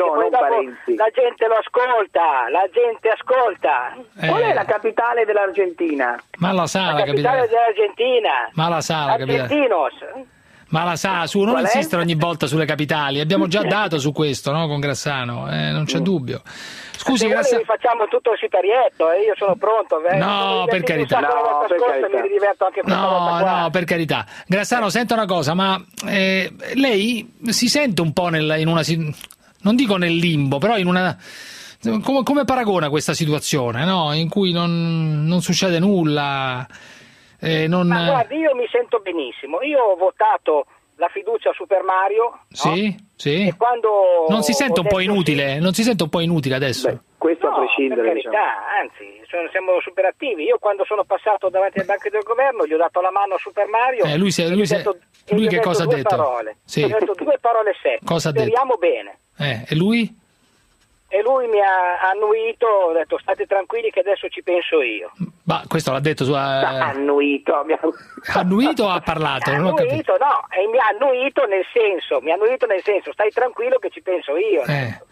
Speaker 6: La gente lo ascolta, la gente ascolta. Qual è la capitale dell'Argentina?
Speaker 4: Ma la sa la
Speaker 6: capitale dell'Argentina.
Speaker 4: Ma la sa la capitale.
Speaker 6: Argentinos.
Speaker 4: Ma la sa, non insistere ogni volta sulle capitali. Abbiamo già dato su questo, no, con Grassano, non c'è dubbio. Scusi,
Speaker 6: Grassano, facciamo tutto il siparietto, io sono pronto.
Speaker 4: No, per carità.
Speaker 6: Mi diverto anche
Speaker 4: no, per carità. Grassano, senta una cosa, ma lei si sente un po' in una, non dico nel limbo, però in una... Come paragona questa situazione, no? In cui non succede nulla...
Speaker 6: Ma guardi, io mi sento benissimo. Io ho votato la fiducia a Super Mario.
Speaker 4: Sì,
Speaker 6: no?
Speaker 4: sì.
Speaker 6: E quando
Speaker 4: non si sente un po' inutile? Non si sente un po' inutile adesso?
Speaker 21: Questo a prescindere.
Speaker 6: Per carità, anzi, siamo super attivi. Io quando sono passato davanti ai banchi del governo gli ho dato la mano a Super Mario.
Speaker 4: Lui che cosa ha detto?
Speaker 6: Sì. Ho detto 2 parole secche.
Speaker 4: Cosa ha detto?
Speaker 6: Speriamo bene.
Speaker 4: E lui?
Speaker 6: E lui mi ha annuito, ho detto state tranquilli che adesso ci penso io.
Speaker 4: Ma questo l'ha detto
Speaker 6: annuito.
Speaker 4: Annuito o ha parlato? Non ho capito.
Speaker 6: No, e mi ha annuito nel senso, stai tranquillo che ci penso io.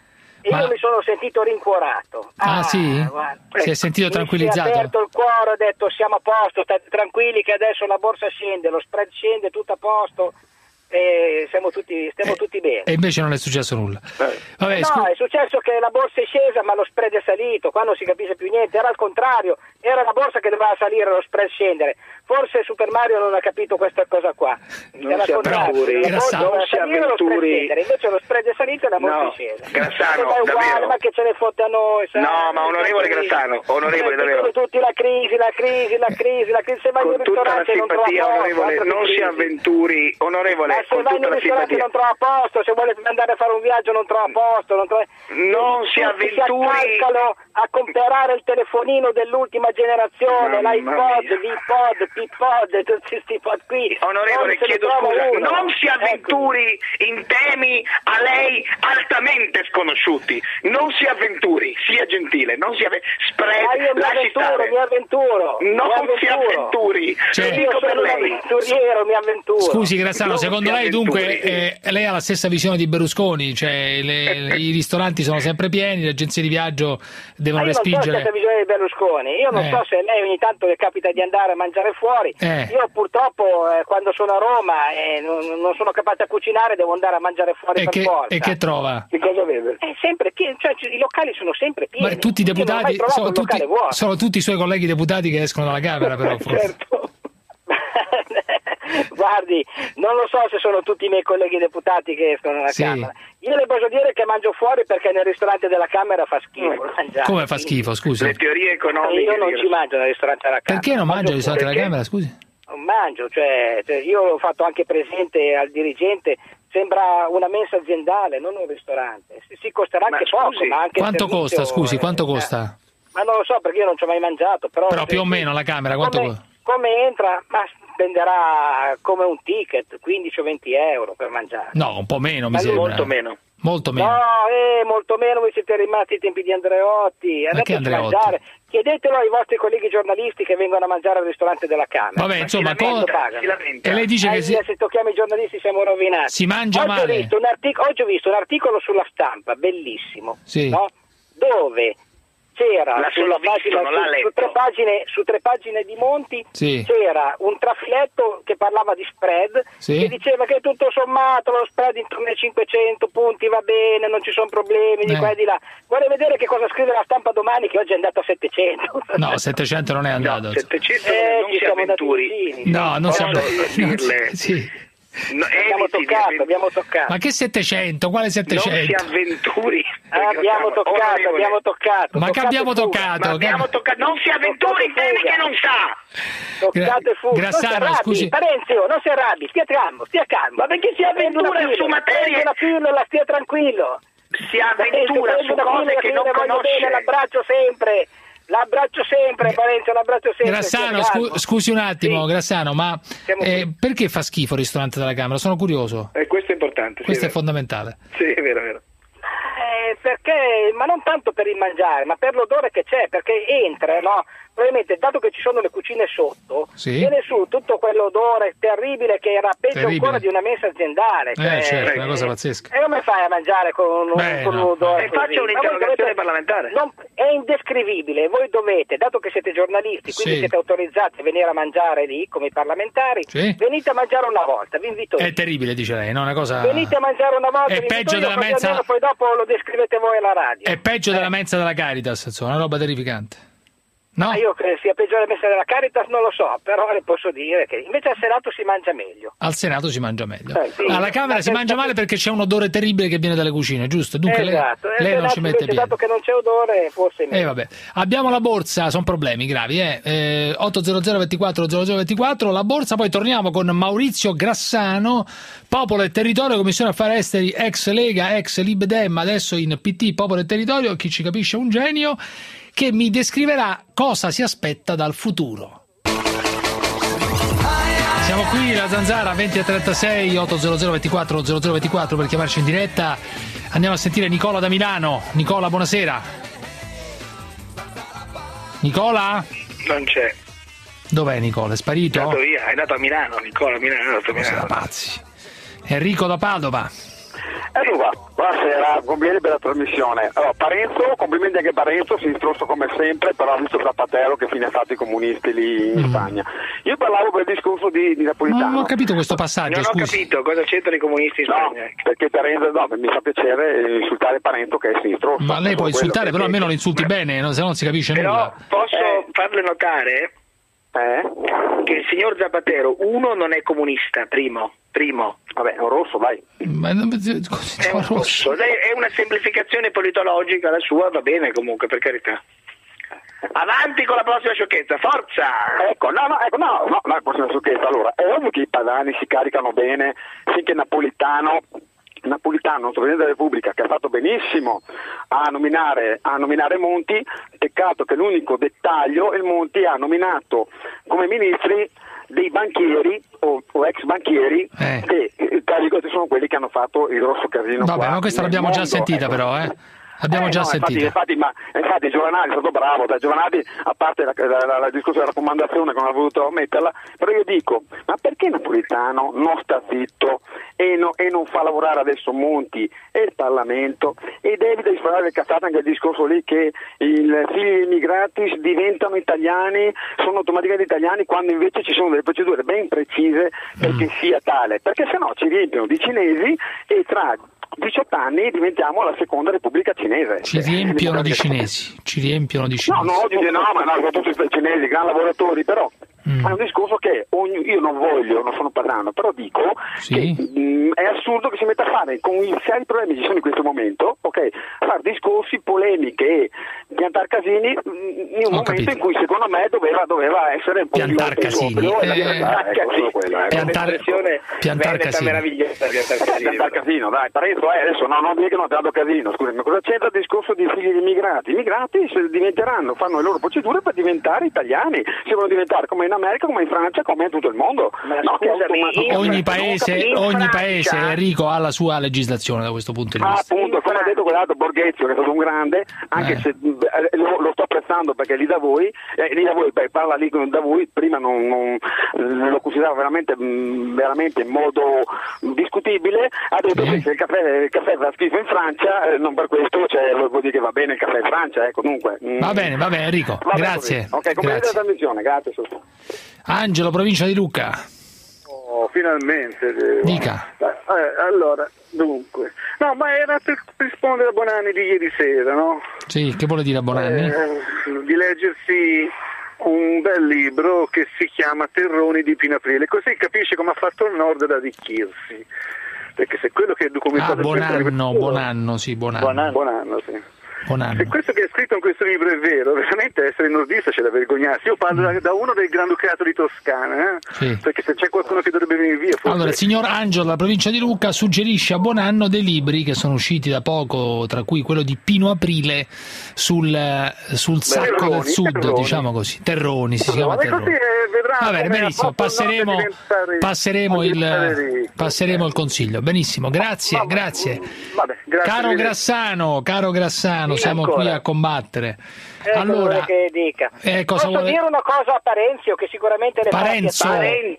Speaker 6: e io mi sono sentito rincuorato.
Speaker 4: Sì?
Speaker 6: Guarda,
Speaker 4: si è sentito tranquillizzato?
Speaker 6: Mi ha aperto il cuore, ho detto siamo a posto, state tranquilli che adesso la borsa scende, lo spread scende, tutto a posto. Stiamo tutti bene.
Speaker 4: E invece non è successo nulla. Vabbè,
Speaker 6: è successo che la borsa è scesa ma lo spread è salito, qua non si capisce più niente, era al contrario, era la borsa che doveva salire e lo spread scendere. Forse Super Mario non ha capito questa cosa qua.
Speaker 22: Non si avventuri,
Speaker 6: invece lo spread è salito e la borsa è scesa.
Speaker 22: Grassano,
Speaker 6: è uguale, ma che ce ne fotte a noi?
Speaker 22: No, ma onorevole Grassano, davvero.
Speaker 6: Tutti la crisi, se vai in ristorante non trova
Speaker 22: onorevole, non si avventuri, onorevole.
Speaker 6: Ma se vai in ristorante non trova posto, se vuole andare a fare un viaggio non trova posto,
Speaker 22: non si avventuri
Speaker 6: a comprare il telefonino dell'ultima generazione, l'iPod, l'iPod, tutti questi pod qui.
Speaker 22: Onorevole, chiedo scusa, non si avventuri in temi a lei altamente sconosciuti, non si avventuri, sia gentile, non si spread,
Speaker 6: mi avventuro.
Speaker 22: Non si avventuri,
Speaker 6: lo dico per lei. Mi avventuro.
Speaker 4: Scusi Grassano, secondo lei dunque lei ha la stessa visione di Berlusconi, cioè i ristoranti sono sempre pieni, le agenzie di viaggio devono respingere.
Speaker 6: Io non so se visione di Berlusconi, io non so se lei ogni tanto le capita di andare a mangiare fuori, io purtroppo quando sono a Roma non sono capace a cucinare, devo andare a mangiare fuori per forza.
Speaker 4: E che trova?
Speaker 22: Che cosa vede?
Speaker 6: È sempre pieno, cioè i locali sono sempre pieni.
Speaker 4: Ma tutti i deputati, sono tutti i suoi colleghi deputati che escono dalla Camera però forse.
Speaker 6: Certo. Guardi, non lo so se sono tutti i miei colleghi deputati che escono dalla Camera. Io le posso dire che mangio fuori perché nel ristorante della Camera fa schifo mangiare.
Speaker 4: Come fa schifo, scusi?
Speaker 22: Le teorie economiche.
Speaker 6: Io non ci mangio nel ristorante della Camera.
Speaker 4: Perché non mangia nel ristorante della Camera, scusi?
Speaker 6: Non mangio, cioè io ho fatto anche presente al dirigente, sembra una mensa aziendale, non un ristorante. Si costerà anche poco, ma anche
Speaker 4: quanto costa, scusi, quanto costa?
Speaker 6: Ma non lo so perché io non ci ho mai mangiato, però
Speaker 4: più o meno la Camera quanto costa?
Speaker 6: Come entra? Ma spenderà come un ticket 15 o 20 euro per mangiare.
Speaker 4: No, un po' meno mi sembra.
Speaker 22: Molto meno.
Speaker 4: Molto meno.
Speaker 6: No, molto meno, voi siete rimasti ai tempi di Andreotti. Andate a mangiare. Chiedetelo ai vostri colleghi giornalisti che vengono a mangiare al ristorante della Camera.
Speaker 4: Vabbè, insomma, e lei dice che
Speaker 6: se tocchiamo i giornalisti siamo rovinati.
Speaker 4: Si mangia
Speaker 6: oggi
Speaker 4: male.
Speaker 6: Oggi ho visto un articolo sulla Stampa, bellissimo, no? Dove c'era su tre pagine di Monti c'era un trafiletto che parlava di spread che diceva che tutto sommato lo spread intorno ai 500 punti va bene, non ci sono problemi di qua e di là. Vuole vedere che cosa scrive la Stampa domani, che oggi è andato a 700?
Speaker 4: No, 700 non è andato.
Speaker 22: 700 non si avventuri.
Speaker 4: No, non si avventuri.
Speaker 22: No,
Speaker 6: abbiamo toccato.
Speaker 4: Ma che 700? Quale 700?
Speaker 22: Non si avventuri.
Speaker 6: Abbiamo toccato.
Speaker 4: Ma che abbiamo toccato?
Speaker 22: Non si avventuri in temi che non sa.
Speaker 6: Toccate fu.
Speaker 4: Grassano, scusi.
Speaker 6: Parenzio, non si arrabbi, stia calmo. Ma perché si avventura su materie? La pillola, stia tranquillo.
Speaker 22: Si avventura su cose che non conosce.
Speaker 6: L'abbraccio sempre, Parenzo, l'abbraccio sempre.
Speaker 4: Grassano, scusi un attimo, Grassano, ma perché fa schifo il ristorante della Camera? Sono curioso.
Speaker 22: Questo è importante.
Speaker 4: Questo è fondamentale.
Speaker 22: Sì, è vero.
Speaker 6: Perché, ma non tanto per il mangiare, ma per l'odore che c'è, perché entra, no? Probabilmente, dato che ci sono le cucine sotto, viene su tutto quell'odore terribile che era peggio ancora di una mensa aziendale.
Speaker 4: Certo, è una cosa pazzesca.
Speaker 6: E come fai a mangiare con un odore?
Speaker 22: E faccio un'interrogazione parlamentare.
Speaker 6: È indescrivibile. Voi dovete, dato che siete giornalisti, quindi siete autorizzati a venire a mangiare lì, come i parlamentari, venite a mangiare una volta, vi invito.
Speaker 4: È terribile, dice lei, no? Una cosa...
Speaker 6: Venite a mangiare una volta,
Speaker 4: è peggio della mensa...
Speaker 6: poi dopo lo descrivete voi alla radio.
Speaker 4: È peggio della mensa della Caritas, insomma, una roba terrificante. No?
Speaker 6: Io che sia peggio della mensa della Caritas non lo so, però le posso dire che invece al Senato si mangia meglio.
Speaker 4: Al Senato si mangia meglio. Alla Camera si mangia male perché c'è un odore terribile che viene dalle cucine, giusto? Dunque lei non ci mette piede.
Speaker 6: Dato che non c'è odore, forse meglio.
Speaker 4: Vabbè. Abbiamo la borsa, sono problemi gravi, 800 24 0024, la borsa, poi torniamo con Maurizio Grassano, Popolo e Territorio, Commissione Affari Esteri, ex Lega, ex Libdem, adesso in PT, Popolo e Territorio, chi ci capisce è un genio, che mi descriverà cosa si aspetta dal futuro. Siamo qui, la Zanzara, 20:36, 800 24 0024 per chiamarci in diretta. Andiamo a sentire Nicola da Milano. Nicola, buonasera. Nicola?
Speaker 22: Non c'è.
Speaker 4: Dov'è Nicola? È sparito?
Speaker 22: È andato via, è andato a Milano, Nicola, è andato a Milano.
Speaker 4: Pazzi. Enrico da Padova.
Speaker 2: Ecco qua, buonasera, complimenti per la trasmissione. Allora, Parenzo, complimenti anche a Parenzo, sinistroso come sempre, però ha visto Zapatero che fine ha fatto i comunisti lì in Spagna. Io parlavo per il discorso di Napolitano.
Speaker 4: Non ho capito questo passaggio,
Speaker 6: non ho capito cosa c'entrano i comunisti in Spagna.
Speaker 2: No, perché Parenzo, mi fa piacere insultare Parenzo che è sinistroso.
Speaker 4: Ma lei può insultare, però almeno lo insulti bene, no? Se no non si capisce nulla.
Speaker 6: Posso farle notare che il signor Zapatero, uno, non è comunista, primo.
Speaker 2: Vabbè, è un rosso, vai.
Speaker 4: Ma
Speaker 6: è un rosso. È una semplificazione politologica la sua, va bene comunque, per carità. Avanti con la prossima sciocchezza, forza!
Speaker 2: Ecco, no, la prossima sciocchezza. Allora, è ovvio che i padani si caricano bene finché Napolitano, il Presidente della Repubblica, che ha fatto benissimo a nominare Monti, peccato che l'unico dettaglio, il Monti ha nominato come ministri dei banchieri o ex banchieri che sono quelli che hanno fatto il grosso casino.
Speaker 4: Vabbè, ma questa l'abbiamo già sentita però, Abbiamo già sentito.
Speaker 2: Infatti Giovanardi è stato bravo, Giovanardi, a parte la discussione della raccomandazione che non ha voluto metterla, però io dico, ma perché Napolitano non sta zitto e non fa lavorare adesso Monti e il Parlamento ed evita di sparare le cazzate anche il discorso lì che i figli immigrati diventano italiani, sono automaticamente italiani, quando invece ci sono delle procedure ben precise perché sia tale, perché sennò ci riempiono di cinesi e tra 18 anni diventiamo la seconda repubblica cinese.
Speaker 4: Ci riempiono di cinesi.
Speaker 2: No, tutti i cinesi, gran lavoratori, però è un discorso che io non sono padano, però dico che è assurdo che si metta a fare con i seri problemi che ci sono in questo momento, fare discorsi, polemiche e piantare casini in un momento in cui secondo me doveva essere un po'
Speaker 4: piantare
Speaker 2: più
Speaker 4: casini. Piantare casini.
Speaker 2: Piantare casino, dai, Parenzo, adesso non dire che non ha dato casino, scusami, ma cosa c'entra il discorso dei figli di immigrati? Gli immigrati fanno le loro procedure per diventare italiani, si vogliono diventare come in America, come in Francia, come in tutto il mondo.
Speaker 4: Ogni paese, Enrico, ha la sua legislazione da questo punto di vista.
Speaker 2: Appunto, come ha detto quell'altro Borghezio, che è stato un grande, anche se lo sto apprezzando perché lì da voi, parla lì da voi, prima non lo considerava veramente in modo discutibile, ha detto che se il caffè fa schifo in Francia, non per questo vuol dire che va bene il caffè in Francia, comunque.
Speaker 4: Va bene Enrico, grazie.
Speaker 2: Ok, complimenti alla trasmissione, grazie.
Speaker 4: Angelo, provincia di Lucca.
Speaker 21: Finalmente.
Speaker 4: Dica.
Speaker 21: Allora, dunque. No, ma era per rispondere a Bonanni di ieri sera, no?
Speaker 4: Sì, che vuole dire a Bonanni?
Speaker 21: Di leggersi un bel libro che si chiama Terroni di Pino Aprile, così capisce come ha fatto il Nord ad arricchirsi. Perché se quello che è documentato...
Speaker 4: Bonanno, sì.
Speaker 21: Se questo che è scritto in questo libro è vero, veramente essere nordista c'è da vergognarsi. Io parlo da uno del Granducato di Toscana, perché se c'è qualcuno che dovrebbe venire via... Forse...
Speaker 4: Allora, il signor Angelo della provincia di Lucca suggerisce a Bonanno dei libri che sono usciti da poco, tra cui quello di Pino Aprile sul sacco del sud, Terroni. Diciamo così. Terroni, si chiama Terroni. Va bene, benissimo, passeremo il consiglio. Benissimo, grazie.
Speaker 21: Vabbè,
Speaker 4: Caro Grassano, siamo qui a combattere. Allora,
Speaker 6: che dica. Posso dire una cosa a Parenzo che sicuramente le
Speaker 4: Parenzo.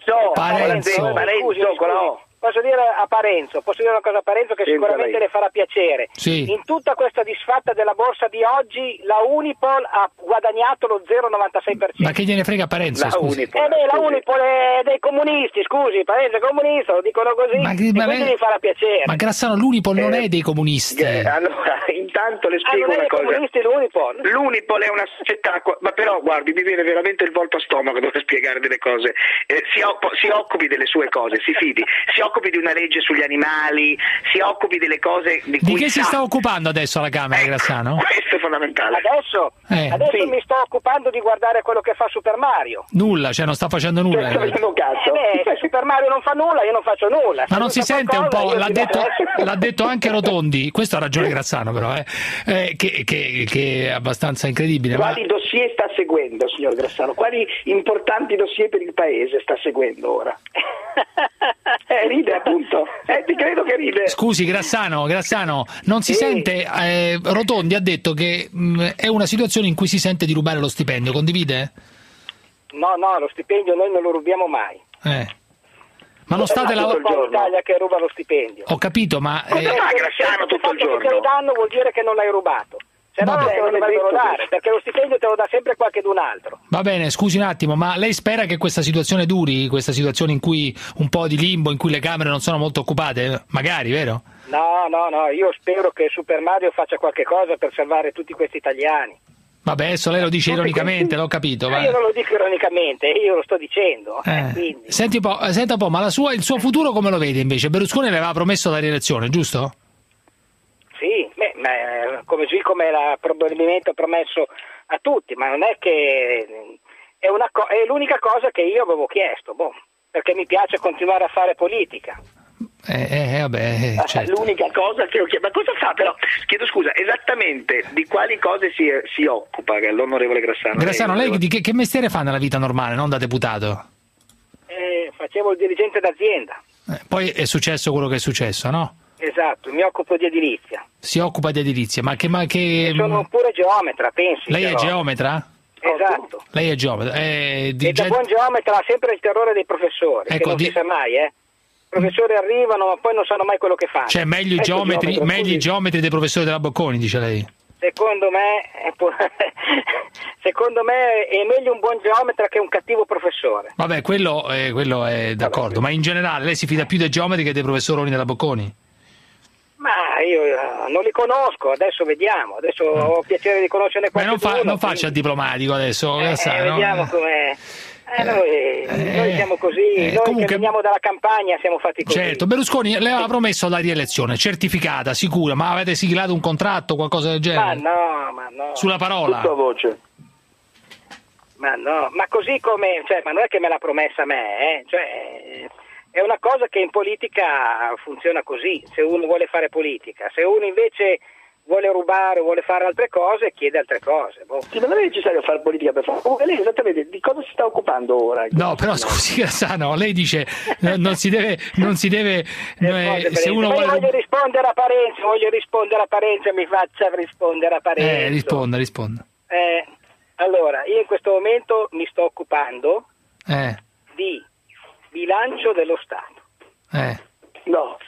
Speaker 6: Posso dire una cosa a Parenzo che sicuramente le farà piacere.
Speaker 4: Sì.
Speaker 6: In tutta questa disfatta della borsa di oggi la Unipol ha guadagnato lo 0,96%.
Speaker 4: Ma che gliene frega Parenzo, scusi?
Speaker 6: La Unipol è dei comunisti, scusi, Parenzo è comunista, lo dicono così, quindi mi farà piacere.
Speaker 4: Ma Grassano, l'Unipol non è dei comunisti.
Speaker 21: Allora, intanto le spiego una cosa. L'Unipol è una società, ma però guardi, mi viene veramente il volto a stomaco dover spiegare delle cose. Si occupi delle sue cose, si fidi, si occupi di una legge sugli animali, si occupi delle cose di cui
Speaker 4: che si sta occupando adesso alla Camera, Grassano?
Speaker 21: Questo è fondamentale.
Speaker 6: Adesso mi sto occupando di guardare quello che fa Super Mario.
Speaker 4: Nulla, non sta facendo nulla.
Speaker 21: Se
Speaker 6: Super Mario non fa nulla, io non faccio nulla.
Speaker 4: Ma non si sente un po', l'ha detto anche Rotondi, questo ha ragione Grassano però, che è abbastanza incredibile.
Speaker 21: Quali dossier sta seguendo, signor Grassano? Quali importanti dossier per il Paese sta seguendo ora? Ride appunto, ti credo che ride.
Speaker 4: Scusi Grassano, non si sente, Rotondi ha detto che è una situazione in cui si sente di rubare lo stipendio, condivide?
Speaker 6: No, lo stipendio noi non lo rubiamo mai.
Speaker 4: Ma non state
Speaker 6: lavorando in Italia che ruba lo stipendio.
Speaker 4: Ho capito, ma
Speaker 6: cosa fa Graziano tutto il giorno? Se te lo danno vuol dire che non l'hai rubato. Se no te lo dovrebbero dare, perché lo stipendio te lo dà sempre qualcun altro.
Speaker 4: Va bene, scusi un attimo, ma lei spera che questa situazione duri, questa situazione in cui un po' di limbo, in cui le Camere non sono molto occupate? Magari, vero?
Speaker 6: No, io spero che Super Mario faccia qualche cosa per salvare tutti questi italiani.
Speaker 4: Vabbè, adesso lei lo dice ironicamente, l'ho capito.
Speaker 6: Io non lo dico ironicamente, io lo sto dicendo.
Speaker 4: Senta un po', ma il suo futuro come lo vede invece? Berlusconi le aveva promesso la rielezione, giusto?
Speaker 6: Sì, così come probabilmente ha promesso a tutti, ma non è che è l'unica cosa che io avevo chiesto, perché mi piace continuare a fare politica.
Speaker 4: Certo.
Speaker 6: L'unica cosa che ho chiesto, ma cosa fa però? Chiedo scusa, esattamente di quali cose si occupa l'onorevole Grassano?
Speaker 4: Grassano, lei che mestiere fa nella vita normale, non da deputato?
Speaker 6: Facevo il dirigente d'azienda.
Speaker 4: Poi è successo quello che è successo, no?
Speaker 6: Esatto, mi occupo di edilizia.
Speaker 4: Si occupa di edilizia, ma che...
Speaker 6: Sono pure geometra, pensi.
Speaker 4: Lei è geometra?
Speaker 6: Esatto.
Speaker 4: Lei è geometra.
Speaker 6: E da buon geometra ha sempre il terrore dei professori, che non si sa mai, I professori arrivano ma poi non sanno mai quello che fanno.
Speaker 4: Cioè meglio i geometri dei professori della Bocconi, dice lei?
Speaker 6: Secondo me è meglio un buon geometra che un cattivo professore.
Speaker 4: Vabbè, quello è d'accordo, ma in generale lei si fida più dei geometri che dei professoroni della Bocconi?
Speaker 6: Ma io non li conosco, adesso vediamo, ho piacere di conoscerne qualcuno.
Speaker 4: Non faccia il diplomatico adesso,
Speaker 6: vediamo com'è. Noi siamo così, noi comunque, che veniamo dalla campagna siamo fatti così.
Speaker 4: Certo, Berlusconi le aveva promesso la rielezione, certificata, sicura, ma avete siglato un contratto, qualcosa del genere?
Speaker 6: Ma no.
Speaker 4: Sulla parola?
Speaker 22: Tutta voce.
Speaker 6: Ma no, ma così come, ma non è che me l'ha promessa a me, è una cosa che in politica funziona così, se uno vuole fare politica, se uno invece vuole rubare o vuole fare altre cose, chiede altre cose.
Speaker 20: Sì, ma non è necessario fare politica per fare. Lei esattamente di cosa si sta occupando ora?
Speaker 4: No, però scusi Grassano, lei dice non si deve se uno vuole...
Speaker 6: voglio rispondere a Parenzo, mi faccia rispondere a Parenzo.
Speaker 4: Risponda.
Speaker 6: Allora, io in questo momento mi sto occupando di bilancio dello Stato.
Speaker 20: No.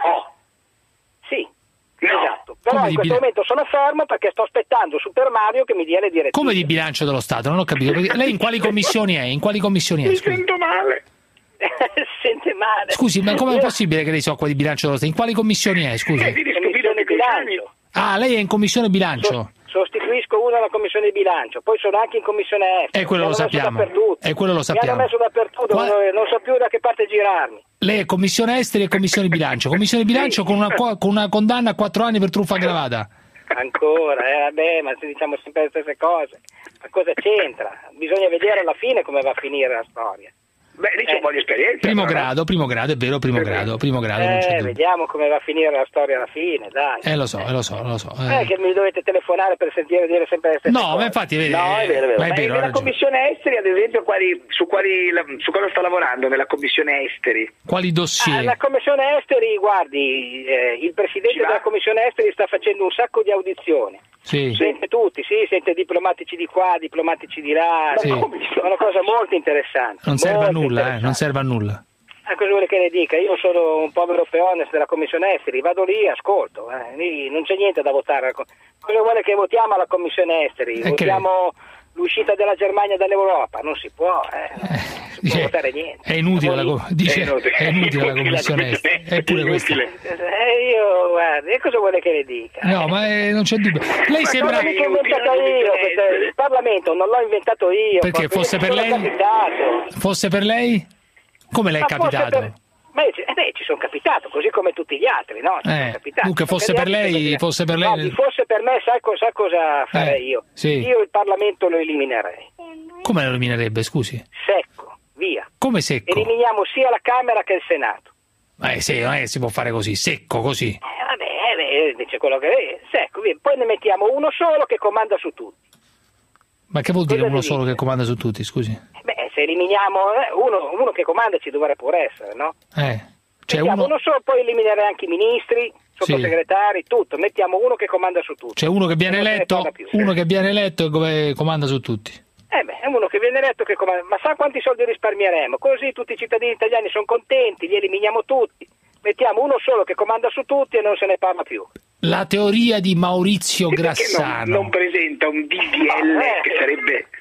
Speaker 6: Sì. No. Esatto, però in questo momento sono fermo perché sto aspettando Super Mario che mi dia le direttive.
Speaker 4: Come di bilancio dello Stato? Non ho capito. Lei in quali commissioni è?
Speaker 6: Mi sento male. Sente male.
Speaker 4: Scusi, ma com'è possibile che lei si occupa di bilancio dello Stato? In quali commissioni è? Scusi.
Speaker 6: Commissione bilancio.
Speaker 4: Ah, lei è in commissione bilancio?
Speaker 6: Sostituisco uno alla commissione bilancio, poi sono anche in commissione esteri.
Speaker 4: Quello lo sappiamo.
Speaker 6: Mi hanno messo dappertutto, non so più da che parte girarmi.
Speaker 4: Lei è commissione esteri e commissione bilancio. Commissione bilancio con una condanna a 4 anni per truffa aggravata.
Speaker 6: Ancora, ma diciamo sempre le stesse cose. Ma cosa c'entra? Bisogna vedere alla fine come va a finire la storia.
Speaker 22: Beh, lì c'è un po' di esperienza.
Speaker 4: Primo grado, è vero, primo grado.
Speaker 6: Vediamo come va a finire la storia alla fine, dai.
Speaker 4: Lo so.
Speaker 6: Che mi dovete telefonare per sentire dire sempre le stesse cose.
Speaker 4: No, ma infatti, vedi.
Speaker 22: No, è vero. Ma nella commissione esteri, ad esempio, su cosa sta lavorando nella commissione esteri?
Speaker 4: Quali dossier?
Speaker 6: La commissione esteri, guardi, il presidente della commissione esteri sta facendo un sacco di audizioni.
Speaker 4: Sì.
Speaker 6: Sente tutti, sente diplomatici di qua, diplomatici di là,
Speaker 4: sì.
Speaker 6: È una cosa molto interessante.
Speaker 4: Non serve a nulla, non serve a nulla.
Speaker 6: Cosa vuole che ne dica? Io sono un povero peones della commissione esteri, vado lì, ascolto, lì non c'è niente da votare. Cosa vuole che votiamo alla commissione esteri? Votiamo l'uscita della Germania dall'Europa? Non si può, non può votare niente.
Speaker 4: È inutile la commissione esteri. È pure questo.
Speaker 6: Guarda, cosa vuole che ne dica?
Speaker 4: No, ma non c'è dubbio. Lei sembra...
Speaker 6: Non l'ho inventato io, il Parlamento non l'ho inventato io.
Speaker 4: Perché fosse per lei? Fosse per lei? Come le è capitato?
Speaker 6: Ci sono capitato, così come tutti gli altri, no?
Speaker 4: Dunque fosse per lei...
Speaker 6: No, fosse per me, sai cosa farei io?
Speaker 4: Sì.
Speaker 6: Io il Parlamento lo eliminerei.
Speaker 4: Come lo eliminerebbe, scusi?
Speaker 6: Secco, via.
Speaker 4: Come secco?
Speaker 6: Eliminiamo sia la Camera che il Senato.
Speaker 4: Sì, non è che si può fare così, secco così.
Speaker 6: Dice quello che è, secco, via. Poi ne mettiamo uno solo che comanda su tutti.
Speaker 4: Ma che vuol dire uno solo che comanda su tutti, scusi?
Speaker 6: Se eliminiamo uno che comanda ci dovrebbe pure essere, no?
Speaker 4: Mettiamo
Speaker 6: uno solo, poi eliminerei anche i ministri, sottosegretari, tutto. Mettiamo uno che comanda su tutti.
Speaker 4: C'è uno che viene eletto e comanda su tutti.
Speaker 9: È uno che viene eletto che comanda, ma sa quanti soldi risparmieremo? Così tutti i cittadini italiani sono contenti, li eliminiamo tutti, mettiamo uno solo che comanda su tutti e non se ne parla più.
Speaker 4: La teoria di Maurizio Grassano.
Speaker 6: Non presenta un DDL che sarebbe